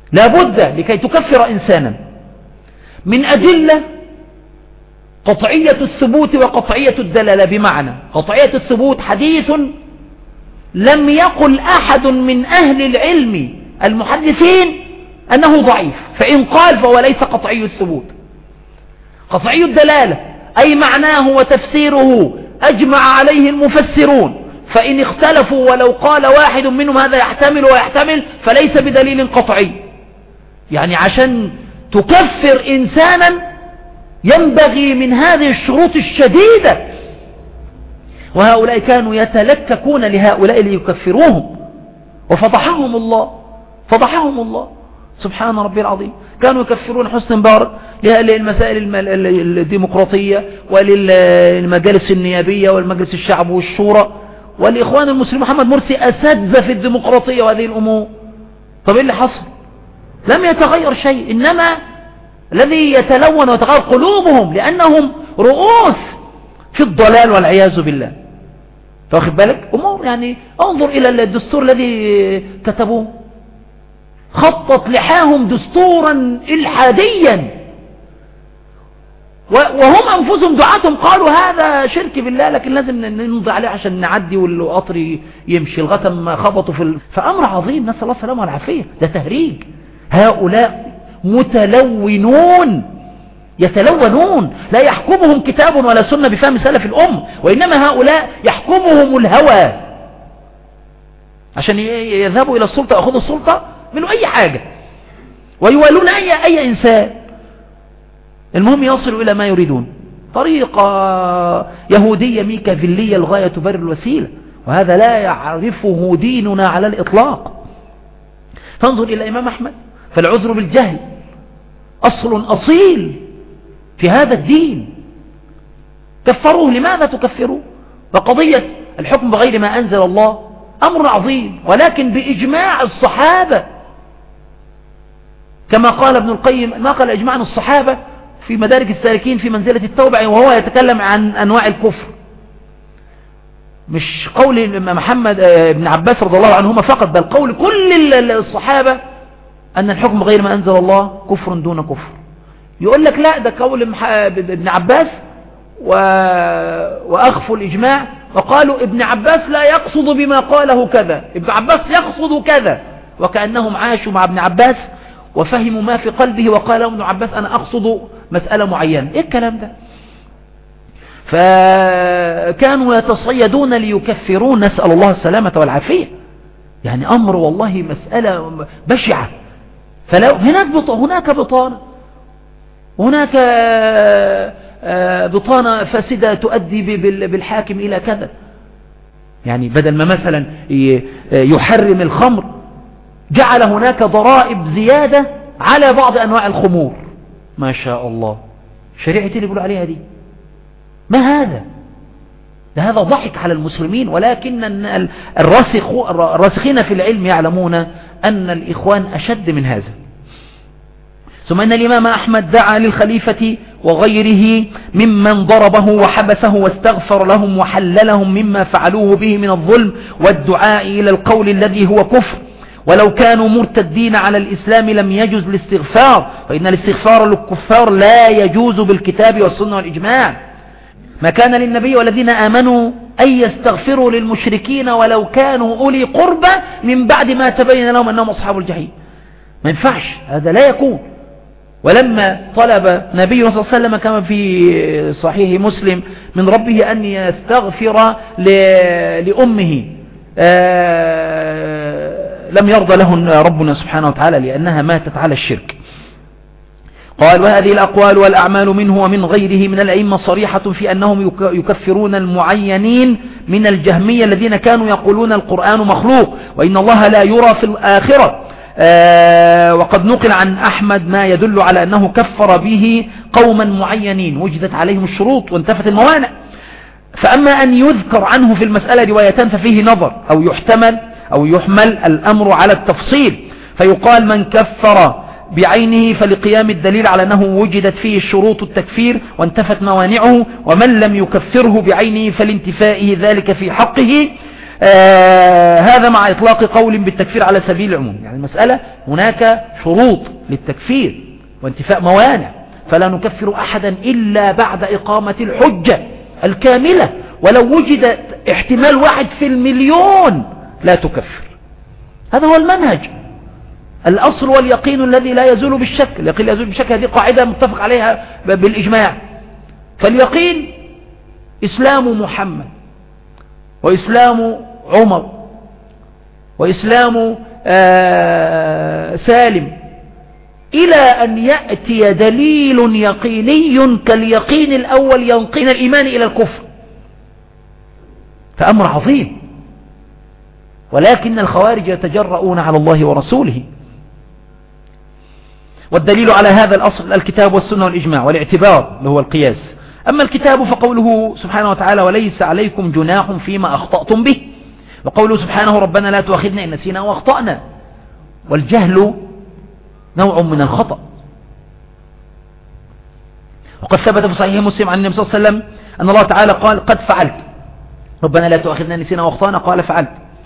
لا بد لكي تكفر إنسانا من أدلة قطعية الثبوت وقطعية الدلالة. بمعنى قطعية الثبوت حديث لم يقل أحد من أهل العلم المحدثين أنه ضعيف، فإن قال فهو ليس قطعي الثبوت. قطعي الدلالة أي معناه وتفسيره أجمع عليه المفسرون، فإن اختلفوا ولو قال واحد منهم هذا يحتمل ويحتمل فليس بدليل قطعي. يعني عشان تكفر إنسانا ينبغي من هذه الشروط الشديدة، وهؤلاء كانوا يتلككون لهؤلاء ليكفروهم، وفضحهم الله، فضحهم الله سبحان ربي العظيم. كانوا يكفرون حسن مبارك للمسائل الديمقراطية وللمجالس النيابية والمجلس الشعب والشورى، والإخوان المسلمين محمد مرسي أساتذة في الديمقراطية وهذه الأمور. طب إيه اللي حصل؟ لم يتغير شيء، إنما الذي يتلون ويتغير قلوبهم لأنهم رؤوس في الضلال والعياذ بالله. فاخد بالك أمور، يعني انظر إلى الدستور الذي كتبوه، خطت لحاهم دستورا إلحاديا، وهم أنفسهم دعاتهم قالوا هذا شرك بالله، لكن لازم نمضي عليه عشان نعدي والقطر يمشي لغاية ما خبطوا فأمر عظيم، نسأل الله السلامة والعافية. ده تهريج. هؤلاء متلونون يتلونون، لا يحكمهم كتاب ولا سنة بفهم سلف الأم، وإنما هؤلاء يحكمهم الهوى عشان يذهبوا إلى السلطة ويأخذوا السلطة من أي حاجة، ويوالون أي إنسان. المهم يصلوا إلى ما يريدون. طريقة يهودية ميكافيلية الغاية تبرر الوسيلة، وهذا لا يعرفه ديننا على الإطلاق. فانظر إلى الإمام أحمد، فالعذر بالجهل أصل أصيل في هذا الدين. كفروه، لماذا تكفروه؟ وقضية الحكم بغير ما أنزل الله أمر عظيم، ولكن بإجماع الصحابة، كما قال ابن القيم نقل إجماع الصحابة في مدارك السالكين في منزلة التوبة، وهو يتكلم عن أنواع الكفر، مش قول محمد بن عباس رضي الله عنهما فقط، بل قول كل الصحابة أن الحكم بغير ما أنزل الله كفر دون كفر. يقول لك لا، ده قول ابن عباس وأخفوا الإجماع وقالوا ابن عباس لا يقصد بما قاله كذا، ابن عباس يقصد كذا، وكأنهم عاشوا مع ابن عباس وفهموا ما في قلبه، وقال ابن عباس أنا أقصد مسألة معينة. إيه الكلام ده؟ فكانوا يتصيدون ليكفرون، نسأل الله السلامة والعافية. يعني أمر والله مسألة بشعة. فلو هناك بطانة، هناك بطانة فاسدة تؤدي بالحاكم إلى كذا. يعني بدل ما مثلا يحرم الخمر جعل هناك ضرائب زيادة على بعض أنواع الخمور. ما شاء الله، شريعة اللي بيقولوا عليها دي ما هذا؟ هذا ضحك على المسلمين. ولكن الراسخين في العلم يعلمون أن الإخوان أشد من هذا. ثم أن الإمام أحمد دعا للخليفة وغيره ممن ضربه وحبسه واستغفر لهم وحللهم مما فعلوه به من الظلم والدعاء إلى القول الذي هو كفر، ولو كانوا مرتدين على الإسلام لم يجوز الاستغفار، فإن الاستغفار للكفار لا يجوز بالكتاب والسنة والإجماع. ما كان للنبي والذين آمنوا أن يستغفروا للمشركين ولو كانوا أولي قربى من بعد ما تبين لهم أنهم أصحاب الجحيم. ما ينفعش، هذا لا يكون. ولما طلب نبي صلى الله عليه وسلم كما في صحيح مسلم من ربه أن يستغفر لأمه لم يرضى له ربنا سبحانه وتعالى لأنها ماتت على الشرك. قال وهذه الأقوال والأعمال منه ومن غيره من الأئمة صريحة في أنهم يكفرون المعينين من الجهمية الذين كانوا يقولون القرآن مخلوق وإن الله لا يرى في الآخرة. وقد نقل عن أحمد ما يدل على أنه كفر به قوما معينين وجدت عليهم الشروط وانتفت الموانع. فأما أن يذكر عنه في المسألة روايتان ففيه نظر أو يحمل الأمر على التفصيل، فيقال من كفر بعينه فلقيام الدليل على أنه وجدت فيه شروط التكفير وانتفت موانعه، ومن لم يكفره بعينه فلانتفائه ذلك في حقه هذا مع إطلاق قول بالتكفير على سبيل العموم. يعني المسألة هناك شروط للتكفير وانتفاء موانع، فلا نكفر أحدا إلا بعد إقامة الحجة الكاملة، ولو وجد احتمال 1 في المليون لا تكفر. هذا هو المنهج. الأصل واليقين الذي لا يزول بالشك، اليقين لا يزول بالشك، هذه قاعدة متفق عليها بالإجماع. فاليقين إسلام محمد وإسلام عمر وإسلام سالم، إلى أن يأتي دليل يقيني كاليقين الأول ينقل الإيمان إلى الكفر، فأمر عظيم. ولكن الخوارج يتجرؤون على الله ورسوله. والدليل على هذا الأصل الكتاب والسنة والإجماع والاعتبار اللي هو القياس. أما الكتاب فقوله سبحانه وتعالى وليس عليكم جناح فيما أخطأتم به، وقوله سبحانه ربنا لا تؤاخذنا إن نسينا وأخطأنا. والجهل نوع من الخطأ. وقد ثبت في صحيح مسلم عن النبي صلى الله عليه وسلم أن الله تعالى قال قد فعلت، ربنا لا تؤاخذنا إن نسينا وأخطأنا قال فعلت،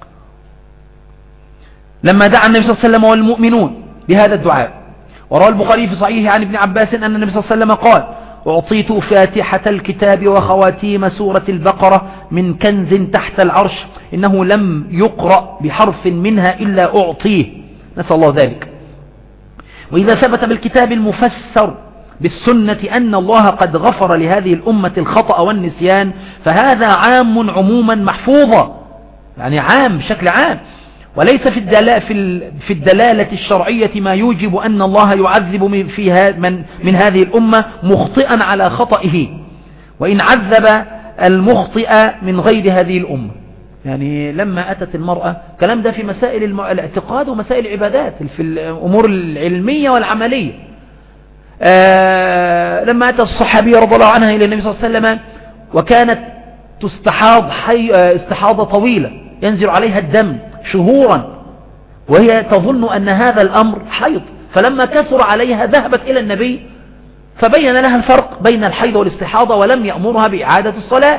لما دعا النبي صلى الله عليه وسلم والمؤمنون بهذا الدعاء. وروى البخاري في صحيحه عن ابن عباس أن النبي صلى الله عليه وسلم قال أعطيت فاتحة الكتاب وخواتيم سورة البقرة من كنز تحت العرش إنه لم يقرأ بحرف منها إلا أعطيه، نسأل الله ذلك. وإذا ثبت بالكتاب المفسر بالسنة أن الله قد غفر لهذه الأمة الخطأ والنسيان فهذا عام عموما محفوظا، يعني عام بشكل عام، وليس في الدلالة الشرعية ما يوجب أن الله يعذب من هذه الأمة مخطئا على خطئه، وإن عذب المخطئ من غير هذه الأمة. يعني لما أتت المرأة، كلام ده في مسائل الاعتقاد ومسائل العبادات، في الأمور العلمية والعملية. لما أتى الصحابية رضي الله عنها إلى النبي صلى الله عليه وسلم وكانت تستحاض استحاضة طويلة ينزل عليها الدم شهورا، وهي تظن أن هذا الأمر حيض، فلما كثر عليها ذهبت إلى النبي فبين لها الفرق بين الحيض والاستحاضة ولم يأمرها بإعادة الصلاة.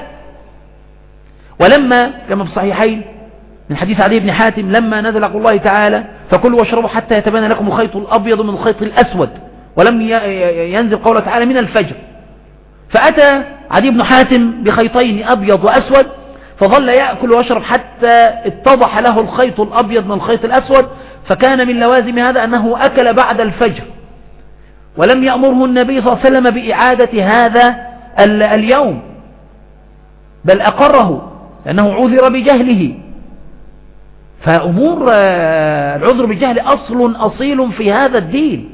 ولما كما في الصحيحين من حديث عدي بن حاتم لما نزل قول الله تعالى فكلوا واشربوا حتى يتبين لكم الخيط الأبيض من الخيط الأسود، ولم ينزل قوله تعالى من الفجر، فأتى عدي بن حاتم بخيطين أبيض وأسود فظل يأكل ويشرب حتى اتضح له الخيط الأبيض من الخيط الأسود، فكان من لوازم هذا أنه أكل بعد الفجر، ولم يأمره النبي صلى الله عليه وسلم بإعادة هذا اليوم، بل أقره لأنه عذر بجهله. فأمور العذر بالجهل أصيل في هذا الدين.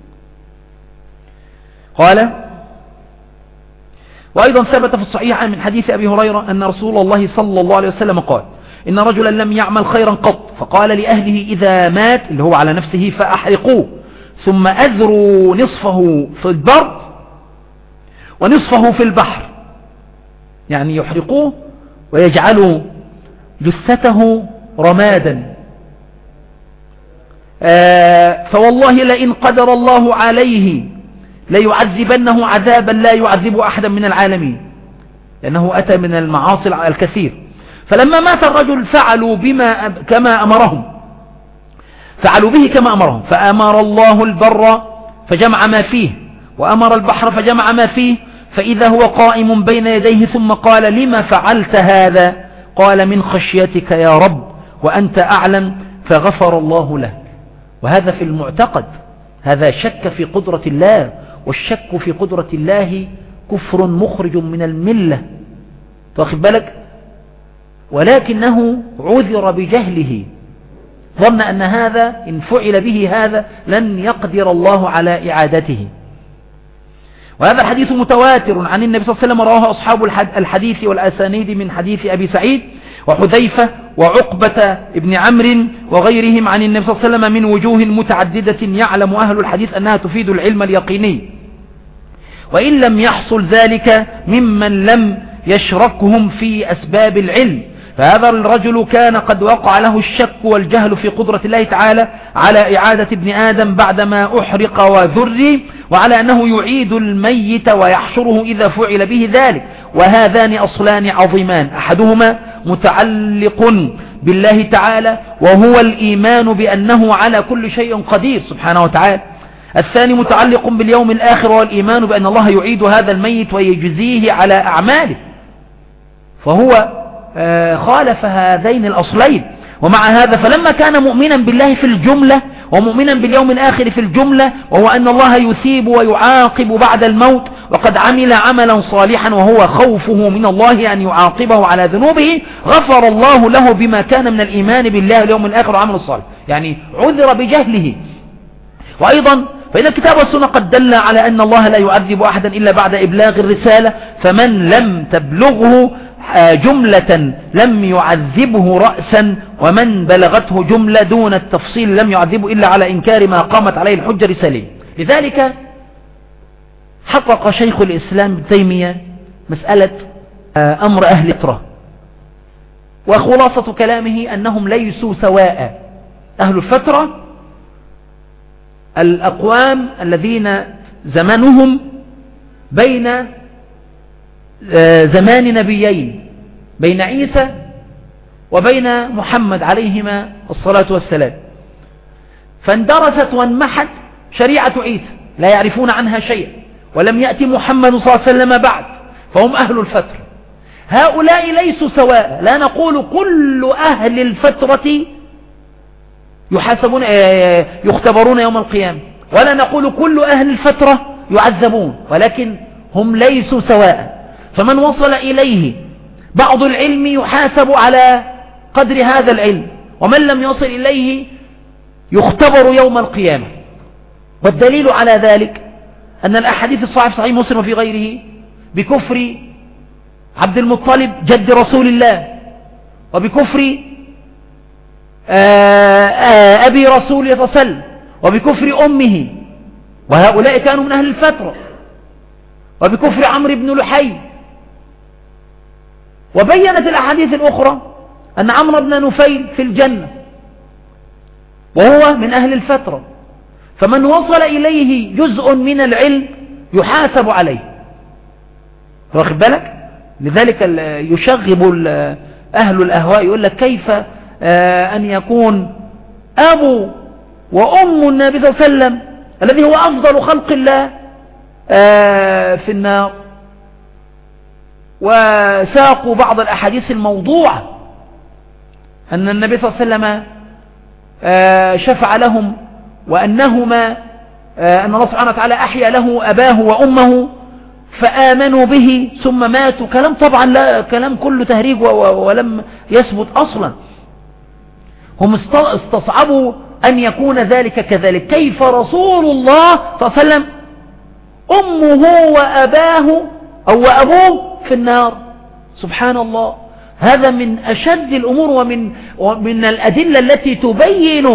قال وأيضا ثبت في الصحيح من حديث أبي هريرة أن رسول الله صلى الله عليه وسلم قال إن رجلا لم يعمل خيرا قط فقال لأهله إذا مات اللي هو على نفسه فأحرقوه ثم أذروا نصفه في البر ونصفه في البحر، يعني يحرقوه ويجعلوا جثته رمادا، فوالله لئن قدر الله عليه ليعذبنه عذابا لا يعذب أحدا من العالمين، لأنه أتى من المعاصي الكثير. فلما مات الرجل فعلوا كما أمرهم، فعلوا به كما أمرهم، فأمر الله البر فجمع ما فيه وأمر البحر فجمع ما فيه، فإذا هو قائم بين يديه ثم قال لما فعلت هذا؟ قال من خشيتك يا رب وأنت أعلم، فغفر الله له. وهذا في المعتقد، هذا شك في قدرة الله، والشك في قدرة الله كفر مخرج من الملة، واخد بالك؟ ولكنه عذر بجهله، ظن أن هذا إن فعل به هذا لن يقدر الله على إعادته. وهذا الحديث متواتر عن النبي صلى الله عليه وسلم، رواه أصحاب الحديث والأسانيد من حديث أبي سعيد وحذيفة وعقبة ابن عمرو وغيرهم عن النبي صلى الله عليه وسلم من وجوه متعددة يعلم أهل الحديث أنها تفيد العلم اليقيني، وإن لم يحصل ذلك ممن لم يشركهم في أسباب العلم. فهذا الرجل كان قد وقع له الشك والجهل في قدرة الله تعالى على إعادة ابن آدم بعدما أحرق وذري، وعلى أنه يعيد الميت ويحشره إذا فعل به ذلك. وهذان أصلان عظيمان، أحدهما متعلق بالله تعالى، وهو الإيمان بأنه على كل شيء قدير سبحانه وتعالى. الثاني متعلق باليوم الآخر، وهو الإيمان بأن الله يعيد هذا الميت ويجزيه على أعماله، فهو خالف هذين الأصلين. ومع هذا فلما كان مؤمنا بالله في الجملة ومؤمنا باليوم الآخر في الجملة، وهو أن الله يثيب ويعاقب بعد الموت، وقد عمل عملا صالحا وهو خوفه من الله أن يعاقبه على ذنوبه، غفر الله له بما كان من الإيمان بالله واليوم الآخر وعمل الصالح، يعني عذر بجهله. وأيضا فإن الكتاب والسنة قد دل على أن الله لا يعذب أحدا إلا بعد إبلاغ الرسالة، فمن لم تبلغه جملة لم يعذبه رأسا، ومن بلغته جملة دون التفصيل لم يعذبه إلا على إنكار ما قامت عليه الحجة رسالية. لذلك حقق شيخ الإسلام ابن تيمية مسألة أمر أهل الفترة، وخلاصة كلامه أنهم ليسوا سواء. أهل الفترة الأقوام الذين زمنهم بين زمان نبيين، بين عيسى وبين محمد عليهما الصلاة والسلام، فاندرست وانمحت شريعة عيسى لا يعرفون عنها شيئا، ولم يأتي محمد صلى الله عليه وسلم بعد، فهم أهل الفترة. هؤلاء ليسوا سواء، لا نقول كل أهل الفترة يحاسبون يختبرون يوم القيامة، ولا نقول كل أهل الفترة يعذبون، ولكن هم ليسوا سواء. فمن وصل إليه بعض العلم يحاسب على قدر هذا العلم، ومن لم يصل إليه يختبر يوم القيامة. والدليل على ذلك أن الأحاديث الصحيحة في صحيح مسلم وفي غيره بكفر عبد المطلب جد رسول الله، وبكفر أبي رسول الله صلى الله عليه وسلم، وبكفر أمه، وهؤلاء كانوا من أهل الفترة، وبكفر عمرو بن لحي. وبينت الأحاديث الأخرى أن عمرو بن نفيل في الجنة وهو من أهل الفترة، فمن وصل إليه جزء من العلم يحاسب عليه، واخد بالك؟ لذلك يشغب أهل الأهواء يقول لك كيف أن يكون أبو وأم النبي صلى الله عليه وسلم الذي هو أفضل خلق الله في النار. وساقوا بعض الأحاديث الموضوعة أن النبي صلى الله عليه وسلم شفع لهم، وأنهما أن الله سبحانه وتعالى أحيا له أباه وأمه فآمنوا به ثم ماتوا. كلام طبعا لا، كلام كله تهريج ولم يثبت أصلا. هم استصعبوا أن يكون ذلك كذلك. كيف رسول الله صلى الله عليه وسلم أمه وأباه أو أبوه في النار؟ سبحان الله، هذا من أشد الأمور ومن الأدلة التي تبين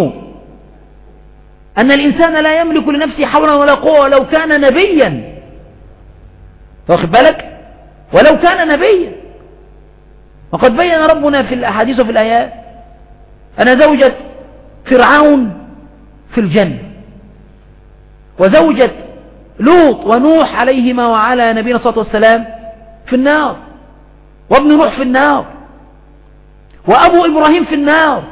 أن الإنسان لا يملك لنفسه حولا ولا قوة لو كان نبيا، واخد بالك؟ ولو كان نبيا. وقد بين ربنا في الأحاديث وفي الآيات أن زوجة فرعون في الجنة، وزوجة لوط ونوح عليهما وعلى نبينا الصلاة والسلام في النار، وابن نوح في النار، وأبو إبراهيم في النار،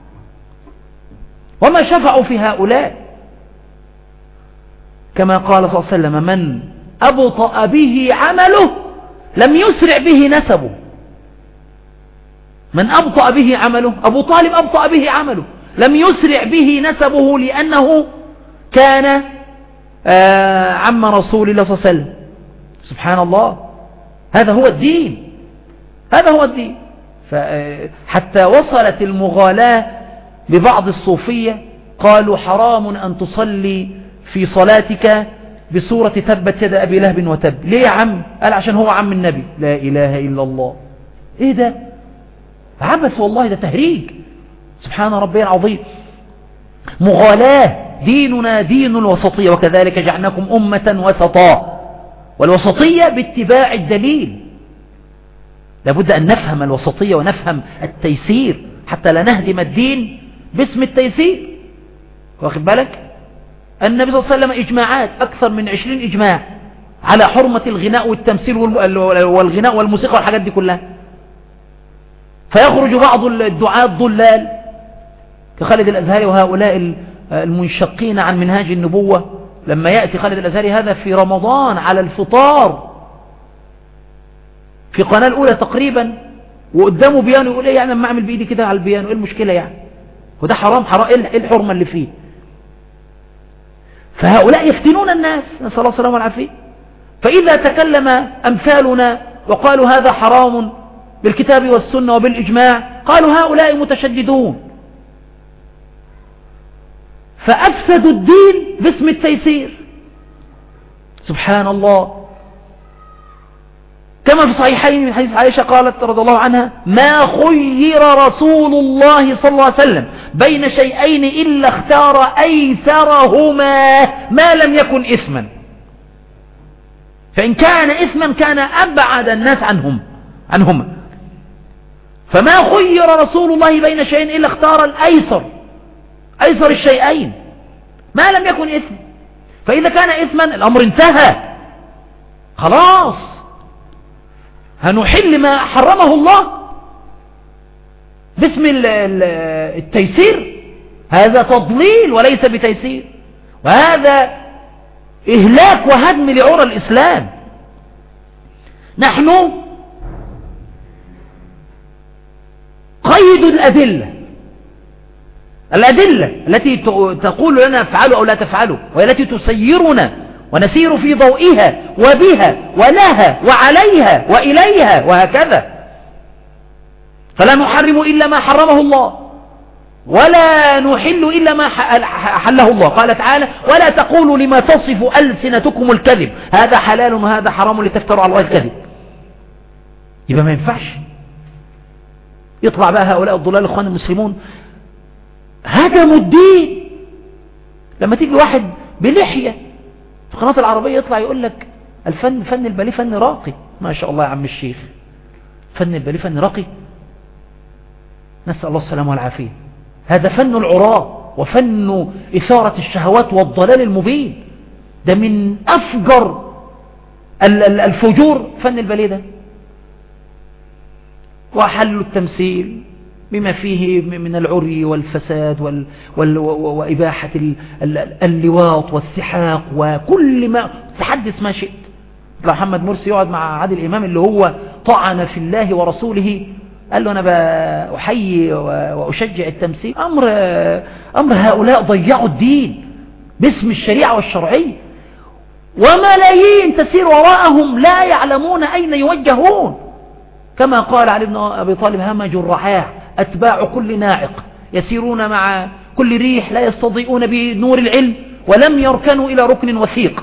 وما شفعوا في هؤلاء. كما قال صلى الله عليه وسلم من أبطأ به عمله لم يسرع به نسبه. من أبطأ به عمله، أبو طالب أبطأ به عمله، لم يسرع به نسبه لأنه كان عم رسول الله صلى الله عليه وسلم. سبحان الله، هذا هو الدين، هذا هو الدين. حتى وصلت المغالاة ببعض الصوفية قالوا حرام أن تصلي في صلاتك بسورة تبت يد أبي لهب وتب. ليه يا عم؟ قال عشان هو عم النبي. لا إله إلا الله. إيه ده؟ عبث والله، ده تهريج. سبحان ربي العظيم. مغالاة. ديننا دين الوسطية، وكذلك جعلناكم أمة وسطا، والوسطية باتباع الدليل. لابد أن نفهم الوسطية ونفهم التيسير حتى لا نهدم الدين باسم التيسير، واخد بالك؟ النبي صلى الله عليه وسلم إجماعات، أكثر من 20 إجماع على حرمة الغناء والتمثيل والغناء والموسيقى والحاجات دي كلها. فيخرج بعض الدعاة الضلال كخالد الأزهري وهؤلاء المنشقين عن منهاج النبوة، لما يأتي خالد الأزهري هذا في رمضان على الفطار في قناة الأولى تقريبا، وقدامه بيانو، يقول ايه يعني لما اعمل بايدي كده على البيانو، ايه المشكلة يعني؟ وده حرام، ايه الحرمة اللي فيه؟ فهؤلاء يفتنون الناس، نسأل الله السلامة والعافية. فإذا تكلم أمثالنا وقالوا هذا حرام بالكتاب والسنة وبالإجماع، قالوا هؤلاء متشددون، فأفسدوا الدين باسم التيسير. سبحان الله. كما في صحيحين من حديث عائشة قالت رضي الله عنها: ما خير رسول الله صلى الله عليه وسلم بين شيئين إلا اختار أيسرهما ما لم يكن إثما، فإن كان إثما كان أبعد الناس عنهما. فما خير رسول الله بين شيئين إلا اختار الأيسر، أيسر الشيئين ما لم يكن إثم. فإذا كان إثما الأمر انتهى خلاص، هنحل ما حرمه الله باسم التيسير. هذا تضليل وليس بتيسير، وهذا إهلاك وهدم لعرى الإسلام. نحن قيد الأدلة التي تقول لنا افعلوا أو لا تفعلوا، وهي التي تسيرنا ونسير في ضوئها وبها ولها وعليها وإليها وهكذا. فلا نحرم إلا ما حرمه الله، ولا نحل إلا ما حله الله. قال تعالى: ولا تقولوا لما تصف ألسنتكم الكذب هذا حلال وهذا حرام لتفتروا على الله الكذب. يبقى ما ينفعش. يطلع بقى هؤلاء الضلال الإخوان المسلمون هدموا الدين. لما تيجي واحد بلحية في قناة العربية يطلع يقول لك فن الباليه فن راقي. ما شاء الله يا عم الشيخ، فن الباليه فن راقي؟ نسأل الله السلامة والعافية. هذا فن العراة وفن إثارة الشهوات والضلال المبين. ده من أفجر الفجور فن الباليه ده. وحل التمثيل بما فيه من العري والفساد وإباحة اللواط والسحاق وكل ما تحدث ما شئت. محمد مرسي يقعد مع عادل إمام اللي هو طعن في الله ورسوله، قال له أنا بأحيي وأشجع التمثيل. أمر هؤلاء ضيعوا الدين باسم الشريعة والشرعية، وملايين تسير وراءهم لا يعلمون أين يوجهون. كما قال علي بن أبي طالب: همج الرعاع أتباع كل ناعق يسيرون مع كل ريح لا يستضيئون بنور العلم ولم يركنوا إلى ركن وثيق.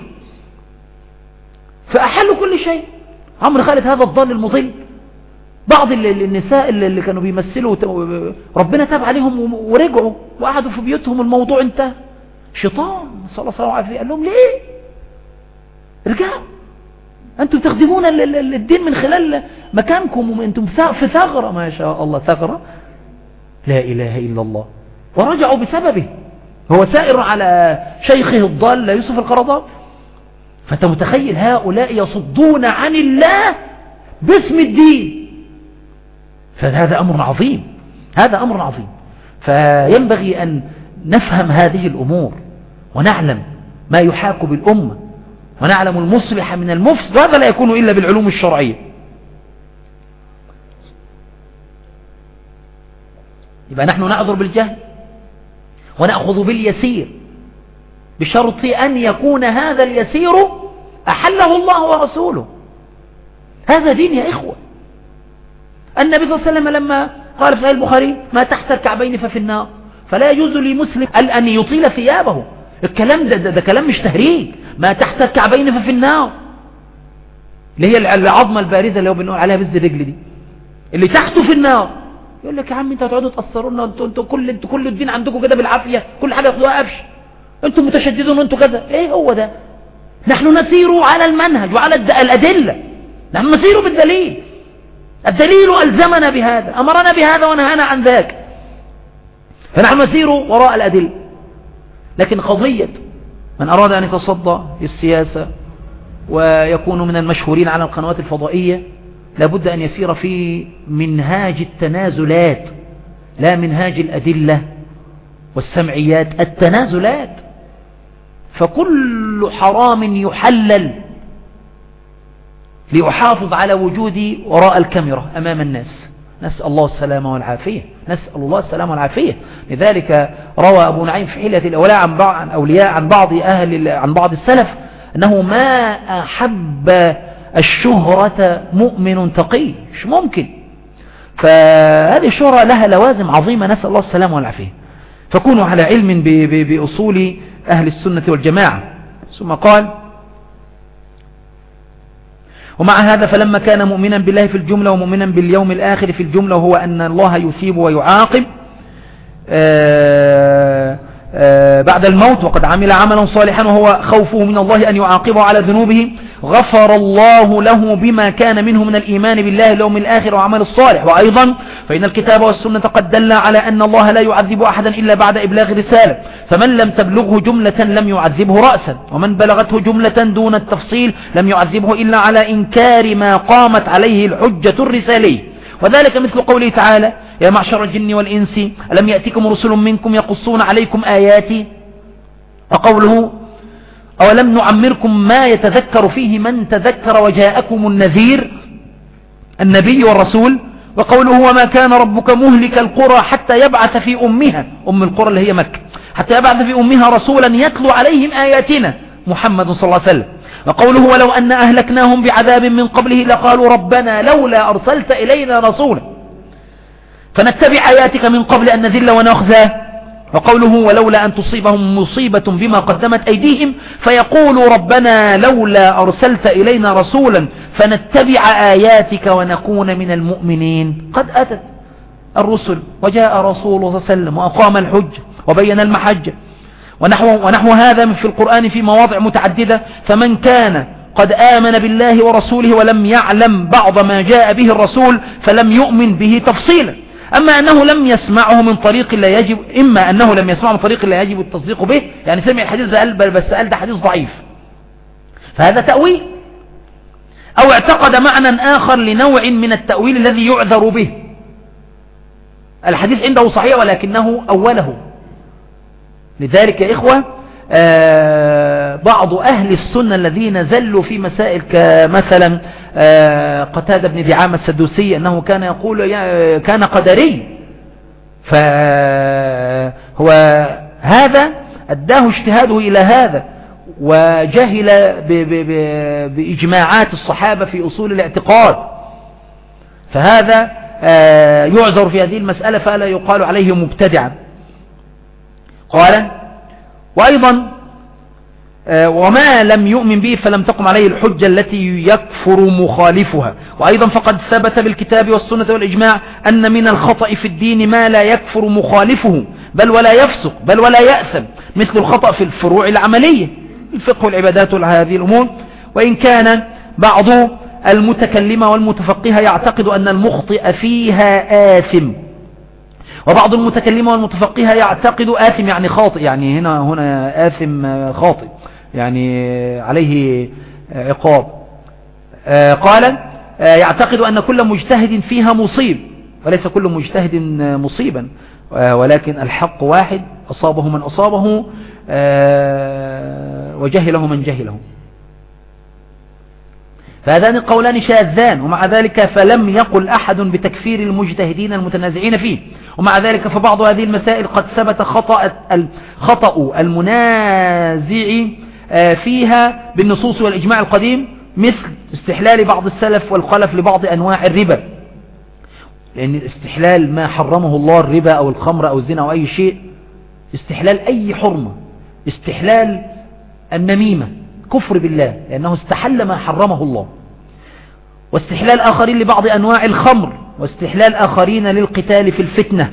فأحلوا كل شيء. عمرو خالد هذا الضال المضل، بعض النساء اللي كانوا بيمثلوا ربنا تاب عليهم ورجعوا وقعدوا في بيوتهم، الموضوع انتهى. شيطان صلى الله عليه وسلم قال لهم: ليه ارجعوا، أنتم تخدمون الدين من خلال مكانكم، وأنتم في ثغرة. ما شاء الله، ثغرة لا إله إلا الله. ورجعوا بسببه. هو سائر على شيخه الضال يوسف القرضاوي. فأنت متخيل هؤلاء يصدون عن الله باسم الدين. فهذا أمر عظيم، هذا أمر عظيم. فينبغي أن نفهم هذه الأمور ونعلم ما يحاك بالأمة، ونعلم المصلح من المفسد، وهذا لا يكون إلا بالعلوم الشرعية. يبقى نحن نعذر بالجهل ونأخذ باليسير بشرط أن يكون هذا اليسير أحله الله ورسوله. هذا دين يا إخوة. النبي صلى الله عليه وسلم لما قال في صحيح البخاري: ما تحت الكعبين ففي النار. فلا يجوز لمسلم أن يطيل ثيابه. الكلام ده كلام مش تهريج. ما تحت الكعبين ففي النار، اللي هي العظمة البارزة اللي هو بنقول عليها بز الرجل دي، اللي تحته في النار. يقول لك: يا عم انتوا هتقعدوا تأثرونا، انتوا كل الدين عندكم كده بالعافية، كل حاجة ياخدوها قفش، انتوا متشددون وانتوا كذا. ايه هو ده؟ نحن نسير على المنهج وعلى الأدلة. نحن نسير بالدليل. الدليل ألزمنا بهذا، أمرنا بهذا ونهانا عن ذاك. فنحن نسير وراء الأدلة. لكن قضية من أراد أن يتصدى للسياسة ويكون من المشهورين على القنوات الفضائية لابد أن يسير في منهاج التنازلات لا منهاج الأدلة والسمعيات، التنازلات. فكل حرام يحلل ليحافظ على وجودي وراء الكاميرا أمام الناس. نسأل الله السلامة والعافية، نسأل الله السلامة والعافية. لذلك روى أبو نعيم في حلية الأولياء عن أولياء عن بعض السلف أنه ما أحب الشهرة مؤمن تقي، مش ممكن. فهذه الشهرة لها لوازم عظيمة، نسأل الله السلامة والعافية. فكونوا على علم بأصول أهل السنة والجماعة. ثم قال: ومع هذا فلما كان مؤمنا بالله في الجملة ومؤمنا باليوم الآخر في الجملة، وهو أن الله يثيب ويعاقب بعد الموت، وقد عمل عملا صالحا وهو خوفه من الله أن يعاقبه على ذنوبه، غفر الله له بما كان منه من الإيمان بالله اليوم الآخر وعمل الصالح. وأيضا فإن الكتاب والسنة قد دل على أن الله لا يعذب أحدا إلا بعد إبلاغ رسالة، فمن لم تبلغه جملة لم يعذبه رأسا، ومن بلغته جملة دون التفصيل لم يعذبه إلا على إنكار ما قامت عليه الحجة الرسالية. وذلك مثل قوله تعالى: يا معشر الجن والإنس ألم يأتكم رسل منكم يقصون عليكم آياتي، وقوله: أولم نعمركم ما يتذكر فيه من تذكر وجاءكم النذير، النبي والرسول. وقوله: وما كان ربك مهلك القرى حتى يبعث في أمها، أم القرى اللي هي مكة، حتى يبعث في أمها رسولا يتلو عليهم آياتنا، محمد صلى الله عليه وسلم. وقوله: ولو أن أهلكناهم بعذاب من قبله لقالوا ربنا لولا أرسلت إلينا رسولا فنتبع آياتك من قبل أن نذل ونخزى. وقوله: ولولا أن تصيبهم مصيبة بما قدمت أيديهم فيقولوا ربنا لولا أرسلت إلينا رسولا فنتبع آياتك ونكون من المؤمنين. قد أتت الرسل وجاء رسول الله صلى الله عليه وسلم وأقام الحج وبين المحجة ونحو هذا في القرآن في مواضع متعددة. فمن كان قد آمن بالله ورسوله ولم يعلم بعض ما جاء به الرسول فلم يؤمن به تفصيلا. أما أنه لم يسمعه من طريق لا يجب التصديق به، يعني سمع الحديث بس قال ده حديث ضعيف، فهذا تأويل. أو اعتقد معنى آخر لنوع من التأويل الذي يعذر به. الحديث عنده صحيح ولكنه أوله. لذلك يا إخوة بعض أهل السنة الذين زلوا في مسائل كمثلا قتادة بن دعامة السدوسي أنه كان يقول كان قدري، فهو هذا أداه اجتهاده إلى هذا، وجهل بإجماعات الصحابة في أصول الاعتقاد، فهذا يعذر في هذه المسألة فلا يقال عليه مبتدعا. قال: وأيضا وما لم يؤمن به فلم تقم عليه الحجة التي يكفر مخالفها. وأيضا فقد ثبت بالكتاب والسنة والإجماع أن من الخطأ في الدين ما لا يكفر مخالفه بل ولا يفسق بل ولا يأثم، مثل الخطأ في الفروع العملية، الفقه والعبادات وهذه الأمور. وإن كان بعض المتكلمة والمتفقهة يعتقد أن المخطئ فيها آثم، وبعض المتكلمة والمتفقهة يعتقد آثم يعني خاطئ، يعني هنا آثم خاطئ يعني عليه عقاب. قال: يعتقد أن كل مجتهد فيها مصيب، وليس كل مجتهد مصيبا، ولكن الحق واحد، أصابه من أصابه وجهله من جهله. فهذان القولان شاذان، ومع ذلك فلم يقل أحد بتكفير المجتهدين المتنازعين فيه. ومع ذلك فبعض هذه المسائل قد ثبت خطأ المنازع فيها بالنصوص والإجماع القديم، مثل استحلال بعض السلف والخلف لبعض أنواع الربا، لأن الاستحلال ما حرمه الله، الربا أو الخمر أو الزنا أو أي شيء، استحلال أي حرمة، استحلال النميمة كفر بالله لأنه استحل ما حرمه الله، واستحلال آخرين لبعض أنواع الخمر، واستحلال آخرين للقتال في الفتنة.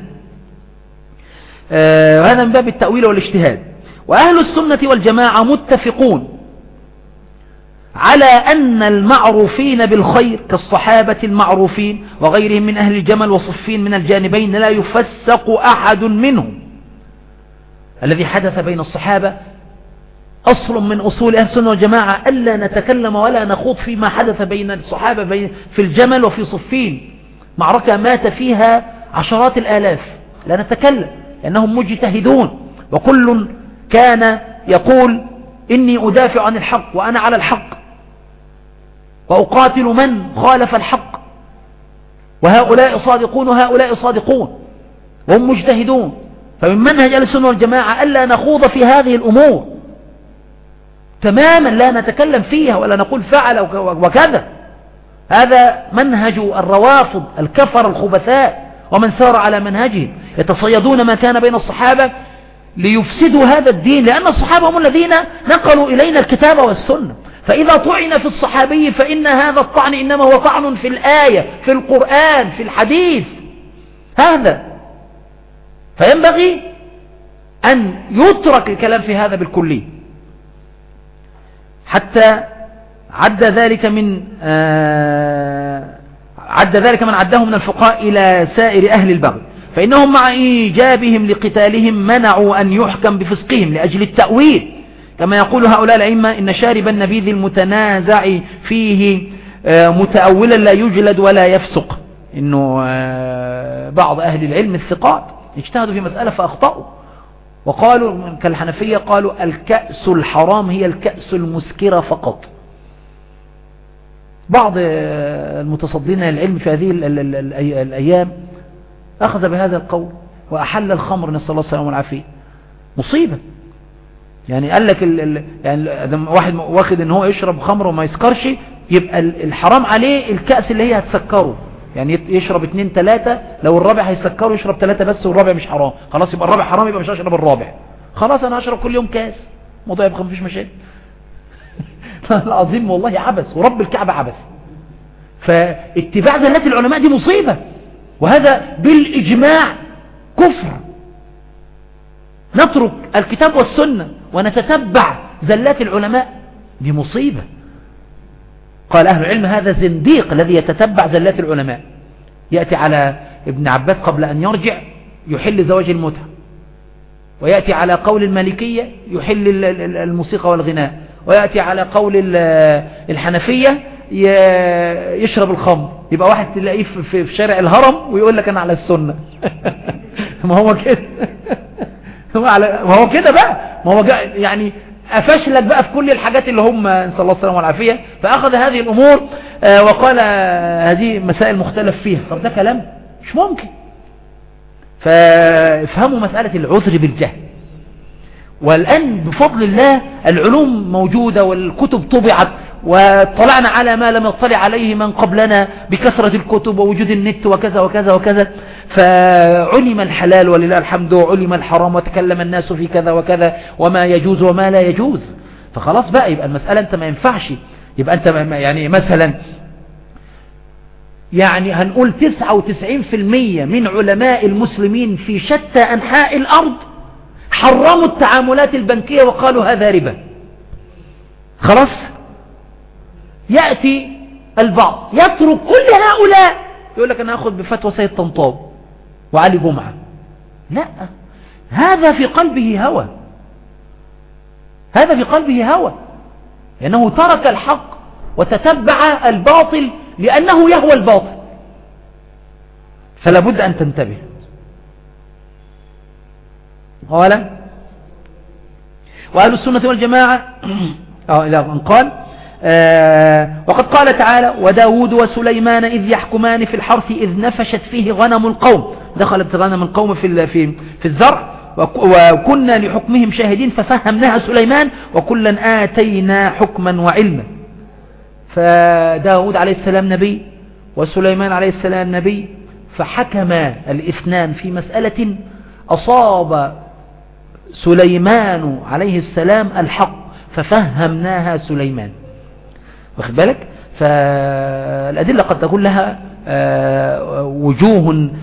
هذا من باب التأويل والاجتهاد. وأهل السنة والجماعة متفقون على أن المعروفين بالخير كالصحابة المعروفين وغيرهم من أهل الجمل وصفين من الجانبين لا يفسق أحد منهم. الذي حدث بين الصحابة أصل من أصول أهل السنة والجماعة ألا نتكلم ولا نخوض فيما حدث بين الصحابة في الجمل وفي صفين، معركة مات فيها عشرات الآلاف، لا نتكلم لأنهم مجتهدون، وكل كان يقول إني أدافع عن الحق وأنا على الحق وأقاتل من خالف الحق، وهؤلاء صادقون وهؤلاء صادقون وهم مجتهدون. فمن منهج أهل السنة والجماعة ألا نخوض في هذه الأمور تماما، لا نتكلم فيها ولا نقول فعل وكذا. هذا منهج الروافض الكفر الخبثاء ومن سار على منهجهم، يتصيدون ما كان بين الصحابة ليفسدوا هذا الدين، لأن الصحابة هم الذين نقلوا إلينا الكتاب والسنة. فإذا طعن في الصحابي فإن هذا الطعن إنما هو طعن في الآية، في القرآن، في الحديث هذا. فينبغي أن يترك الكلام في هذا بالكلي. حتى عد ذلك من عده من الفقهاء إلى سائر أهل البغي، فإنهم مع إيجابهم لقتالهم منعوا أن يحكم بفسقهم لأجل التأويل، كما يقول هؤلاء الأئمة إن شارب النبيذ المتنازع فيه متأولا لا يجلد ولا يفسق. إنه بعض أهل العلم الثقات اجتهدوا في مسألة فأخطأوا، وقالوا كالحنفية قالوا الكأس الحرام هي الكأس المسكرة فقط. بعض المتصدين للعلم في هذه الأيام أخذ بهذا القول وأحل الخمر، نسأل الله السلامة والعافية. مصيبة. يعني قال لك يعني واحد واخد ان هو يشرب خمر وما يسكرش، يبقى الحرام عليه الكأس اللي هي هتسكره، يعني يشرب 2 3، لو الرابع هيسكره يشرب 3 بس والرابع مش حرام، خلاص يبقى الرابع حرام، يبقى مش هشرب الرابع، خلاص انا هشرب كل يوم كاس، موضوع يبقى مفيش مشاكل. العظيم والله عبث، ورب الكعبة عبث. فاتباع زلات العلماء دي مصيبة، وهذا بالإجماع كفر. نترك الكتاب والسنة ونتتبع زلات العلماء، دي مصيبة. قال أهل العلم هذا زنديق الذي يتتبع زلات العلماء. يأتي على ابن عباس قبل أن يرجع يحل زواج المتعة، ويأتي على قول المالكية يحل الموسيقى والغناء، ويأتي على قول الحنفية يشرب الخمر. يبقى واحد تلاقيه في شارع الهرم ويقول لك أنا على السنة. ما هو كده. ما هو كده بقى، ما هو يعني أفشلك بقى في كل الحاجات اللي هم نسأل الله السلامة والعافية. فأخذ هذه الأمور وقال هذه مسائل مختلف فيها. طب ده كلام مش ممكن. فافهموا مسألة العذر بالجهل. والآن بفضل الله العلوم موجودة والكتب طبعت، واطلعنا على ما لم يطلع عليه من قبلنا بكثرة الكتب ووجود النت وكذا وكذا وكذا، فعلم الحلال ولله الحمد، وعلم الحرام وتكلم الناس في كذا وكذا وما يجوز وما لا يجوز. فخلاص بقى يبقى المسألة انت ما ينفعش، يبقى انت يعني مثلا يعني هنقول 99% من علماء المسلمين في شتى أنحاء الأرض حرموا التعاملات البنكية وقالوا هذا ربا. خلاص يأتي البعض يترك كل هؤلاء يقول لك أنا أخذ بفتوى سيد طنطاوي وعلي جمعة. لا، هذا في قلبه هوى، هذا في قلبه هوى، لأنه ترك الحق وتتبع الباطل لأنه يهوى الباطل. فلا بد أن تنتبه. قال وأهل السنة والجماعة قال وقد قال تعالى وداود وسليمان إذ يحكمان في الحرث إذ نفشت فيه غنم القوم. دخلت غنم القوم في الزرع وكنا لحكمهم شاهدين ففهمناها سليمان وكلا آتينا حكما وعلما. فداود عليه السلام نبي وسليمان عليه السلام نبي، فحكم الاثنان في مسألة أصاب سليمان عليه السلام الحق ففهمناها سليمان. واخد بالك؟ فالأدلة قد تكون لها وجوه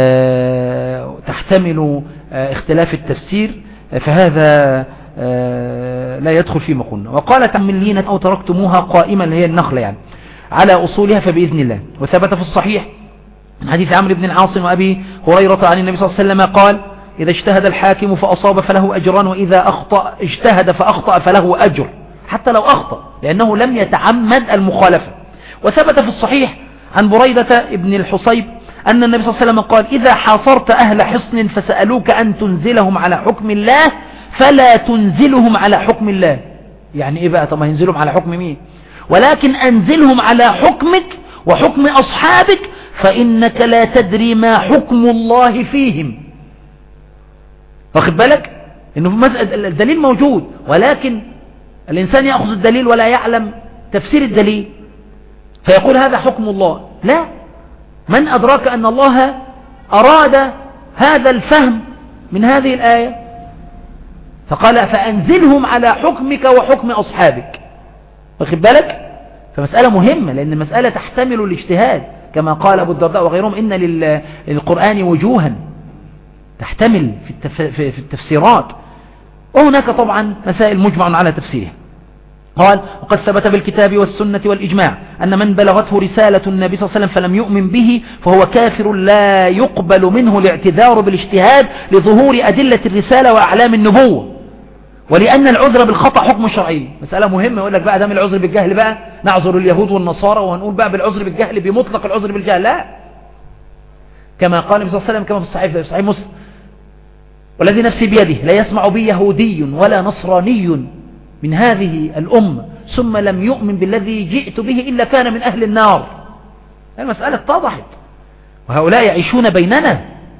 تحتمل اختلاف التفسير، فهذا لا يدخل فيما قلنا. وقال تعملين أو تركتموها قائمة اللي هي النخلة يعني على أصولها فبإذن الله. وثبت في الصحيح من حديث عمرو بن العاص وأبي هريرة عن النبي صلى الله عليه وسلم قال إذا اجتهد الحاكم فأصاب فله أجران، وإذا اجتهد فأخطأ فله أجر، حتى لو أخطأ، لأنه لم يتعمد المخالفة. وثبت في الصحيح عن بريدة ابن الحصيب أن النبي صلى الله عليه وسلم قال: إذا حاصرت أهل حصن فسألوك أن تنزلهم على حكم الله فلا تنزلهم على حكم الله. يعني إيه بقى؟ طب ما ينزلهم على حكم مين؟ ولكن أنزلهم على حكمك وحكم أصحابك، فإنك لا تدري ما حكم الله فيهم. واخد بالك إنه الدليل موجود، ولكن الإنسان يأخذ الدليل ولا يعلم تفسير الدليل فيقول هذا حكم الله. لا، من أدراك أن الله أراد هذا الفهم من هذه الآية؟ فقال: فأنزلهم على حكمك وحكم أصحابك. واخد بالك؟ فمسألة مهمة، لأن المسألة تحتمل الاجتهاد، كما قال أبو الدرداء وغيرهم: إن للقرآن وجوها تحتمل في التفسيرات. وهناك طبعا مسائل مجمع على تفسيرها. قال: وقد ثبت بالكتاب والسنة والإجماع أن من بلغته رسالة النبي صلى الله عليه وسلم فلم يؤمن به فهو كافر لا يقبل منه الاعتذار بالاجتهاد لظهور أدلة الرسالة وأعلام النبوة، ولأن العذر بالخطأ حكم شرعي. مسألة مهمة. يقول لك بقى ده من العذر بالجهل بقى نعذر اليهود والنصارى، وهنقول بقى بالعذر بالجهل بمطلق العذر بالجهل. لا، كما قال النبي صلى الله عليه وسلم كما في صحيح مسلم: والذي نفسي بيده لا يسمع بي يهودي ولا نصراني من هذه الأمة ثم لم يؤمن بالذي جئت به إلا كان من أهل النار. المسألة اتضحت، وهؤلاء يعيشون بيننا،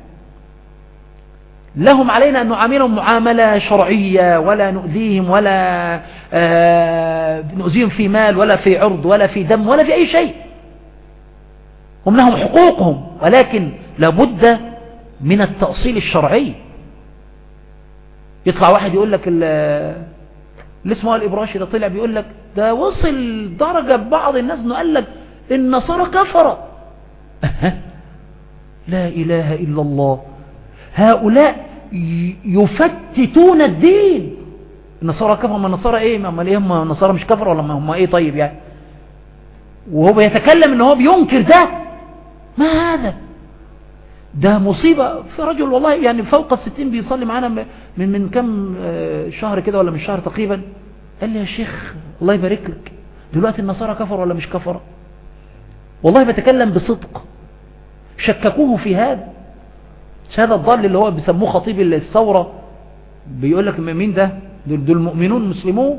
لهم علينا أن نعاملهم معاملة شرعية، ولا نؤذيهم ولا نؤذيهم في مال ولا في عرض ولا في دم ولا في أي شيء. هم لهم حقوقهم، ولكن لابد من التأصيل الشرعي. يطلع واحد يقول لك اللي اسمه الإبراشي ده طلع بيقول لك ده وصل درجة ببعض الناس انه قال لك النصارى كفرة. لا إله إلا الله، هؤلاء يفتتون الدين. النصارى كفر؟ ما النصارى ايه؟ ما ليه هم النصارى مش كفر ولا هم ايه؟ طيب يعني وهو بيتكلم ان هو بينكر ده. ما هذا؟ ده مصيبة. في رجل والله يعني فوق 60 بيصلي معانا من كم شهر كده ولا من شهر تقريبا، قال لي: يا شيخ الله يبارك لك، دلوقتي النصارى كفر ولا مش كفر؟ والله بتكلم بصدق. شككوه في هذا الضال اللي هو بيسموه خطيب الثورة، بيقول لك مين ده؟ دول مؤمنون مسلمون.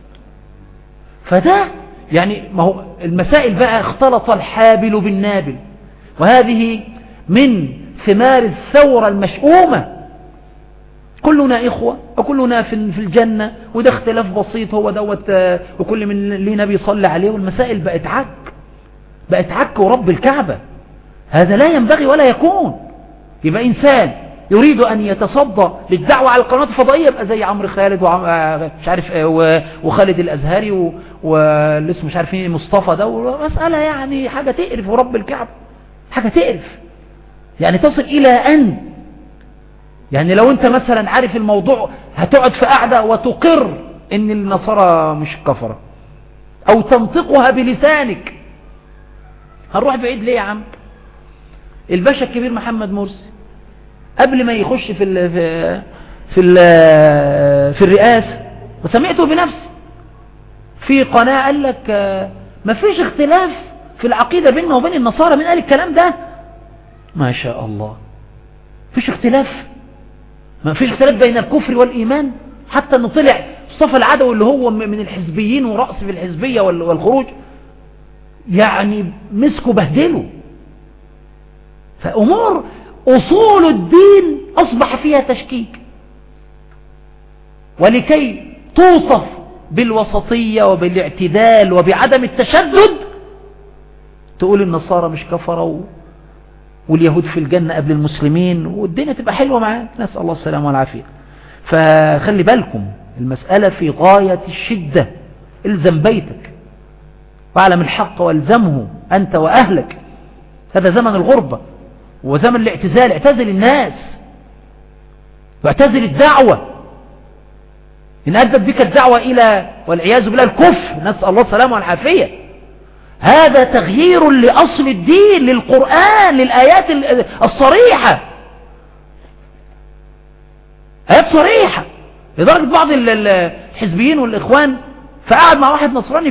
فده يعني ما هو المسائل بقى اختلط الحابل بالنابل، وهذه من ثمار الثورة المشؤومة. كلنا إخوة وكلنا في الجنة، وده اختلاف بسيط هو دوت، وكل من ليه نبي صلى عليه، والمسائل بقت عك ورب الكعبة. هذا لا ينبغي ولا يكون. يبقى إنسان يريد أن يتصدى للدعوة على القناة الفضائية يبقى زي عمرو خالد مش عارف وخالد الأزهري واللي اسمه مش عارف ايه مصطفى ده، مسألة يعني حاجة تقرف ورب الكعبة، حاجة تقرف. يعني تصل إلى أن يعني لو أنت مثلا عارف الموضوع هتقعد في قعدة وتقر إن النصارى مش كفرة أو تنطقها بلسانك. هنروح بعيد ليه يا عم؟ الباشا الكبير محمد مرسي قبل ما يخش في الرئاسة، وسمعته بنفسي في قناة قال لك ما فيش اختلاف في العقيدة بيننا وبين النصارى. من قال الكلام ده؟ ما شاء الله، فيش اختلاف. ما فيش اختلاف بين الكفر والإيمان، حتى انه طلع مصطفى العدوي اللي هو من الحزبيين ورأس في الحزبية والخروج، يعني مسكوا بهدلوا. فأمور أصول الدين أصبح فيها تشكيك، ولكي توصف بالوسطية وبالاعتدال وبعدم التشدد تقول النصارى مش كفروا واليهود في الجنة قبل المسلمين والدنيا تبقى حلوة معاك. نسأل الله السلامة والعافية. فخلي بالكم المسألة في غاية الشدة. الزم بيتك واعلم الحق والزمه أنت وأهلك. هذا زمن الغربة وزمن الاعتزال. اعتزل الناس واعتزل الدعوة. إن أدت بك الدعوة إلى والعياذ بالله الكفر، نسأل الله السلامة والعافية، هذا تغيير لأصل الدين، للقرآن، للآيات الصريحة. آيات صريحة لدرجة بعض الحزبيين والإخوان فقعد مع واحد نصراني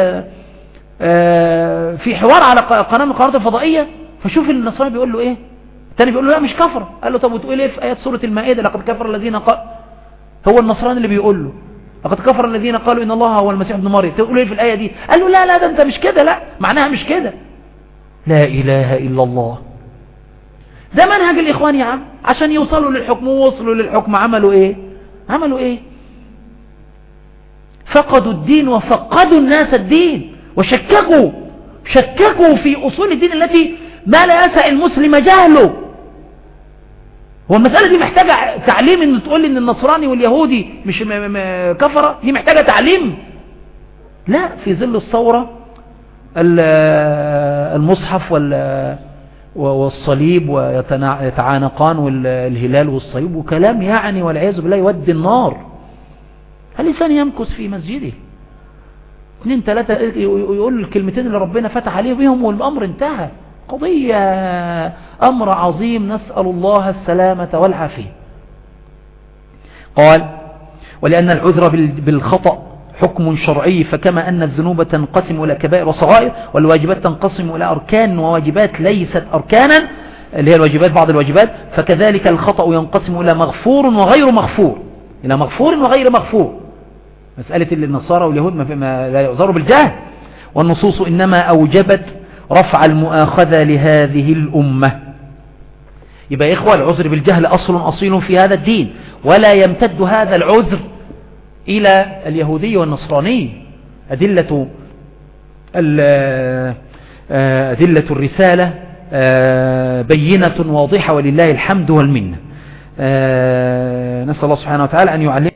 في حوار على قناة من القنوات الفضائية، فشوف النصراني بيقول له ايه، الثاني بيقول له لا مش كفر. قال له طب وتقول ايه في آيات سورة المائدة لقد كفر الذين هو النصراني اللي بيقول له لقد كفر الذين قالوا إن الله هو المسيح ابن مريم، تقول ايه في الآية دي؟ قال له لا ده انت مش كده، لا معناها مش كده. لا إله إلا الله. ده منهج الإخوان يا عم، عشان يوصلوا للحكم، ووصلوا للحكم عملوا ايه؟ فقدوا الدين وفقدوا الناس الدين، وشككوا في أصول الدين التي ما لا يسع المسلم جهله. هو المسألة دي محتاجة تعليم، ان تقول ان النصراني واليهودي مش كفرة، دي محتاجة تعليم؟ لا، في ظل الثورة المصحف والصليب ويتعانقان والهلال والصليب وكلام يعني والعياذ بالله يودي النار. الإنسان يمكث في مسجده 2 3 يقول الكلمتين اللي ربنا فتح عليه بهم والأمر انتهى. قضية أمر عظيم، نسأل الله السلامة والعافية. قال ولأن العذر بالخطأ حكم شرعي، فكما أن الذنوب تنقسم إلى كبائر وصغائر، والواجبات تنقسم إلى أركان وواجبات ليست أركانا اللي هي الواجبات بعض الواجبات، فكذلك الخطأ ينقسم إلى مغفور وغير مغفور، إلى مغفور وغير مغفور. مسألة اللي النصارى واليهود ما لا يعذروا بالجهل، والنصوص إنما أوجبت رفع المؤاخذة لهذه الأمة. يبقى يا إخوة العذر بالجهل أصيل في هذا الدين، ولا يمتد هذا العذر إلى اليهودية والنصرانية. أدلة الرسالة بينة واضحة ولله الحمد والمنة. نسأل الله سبحانه وتعالى أن يعلم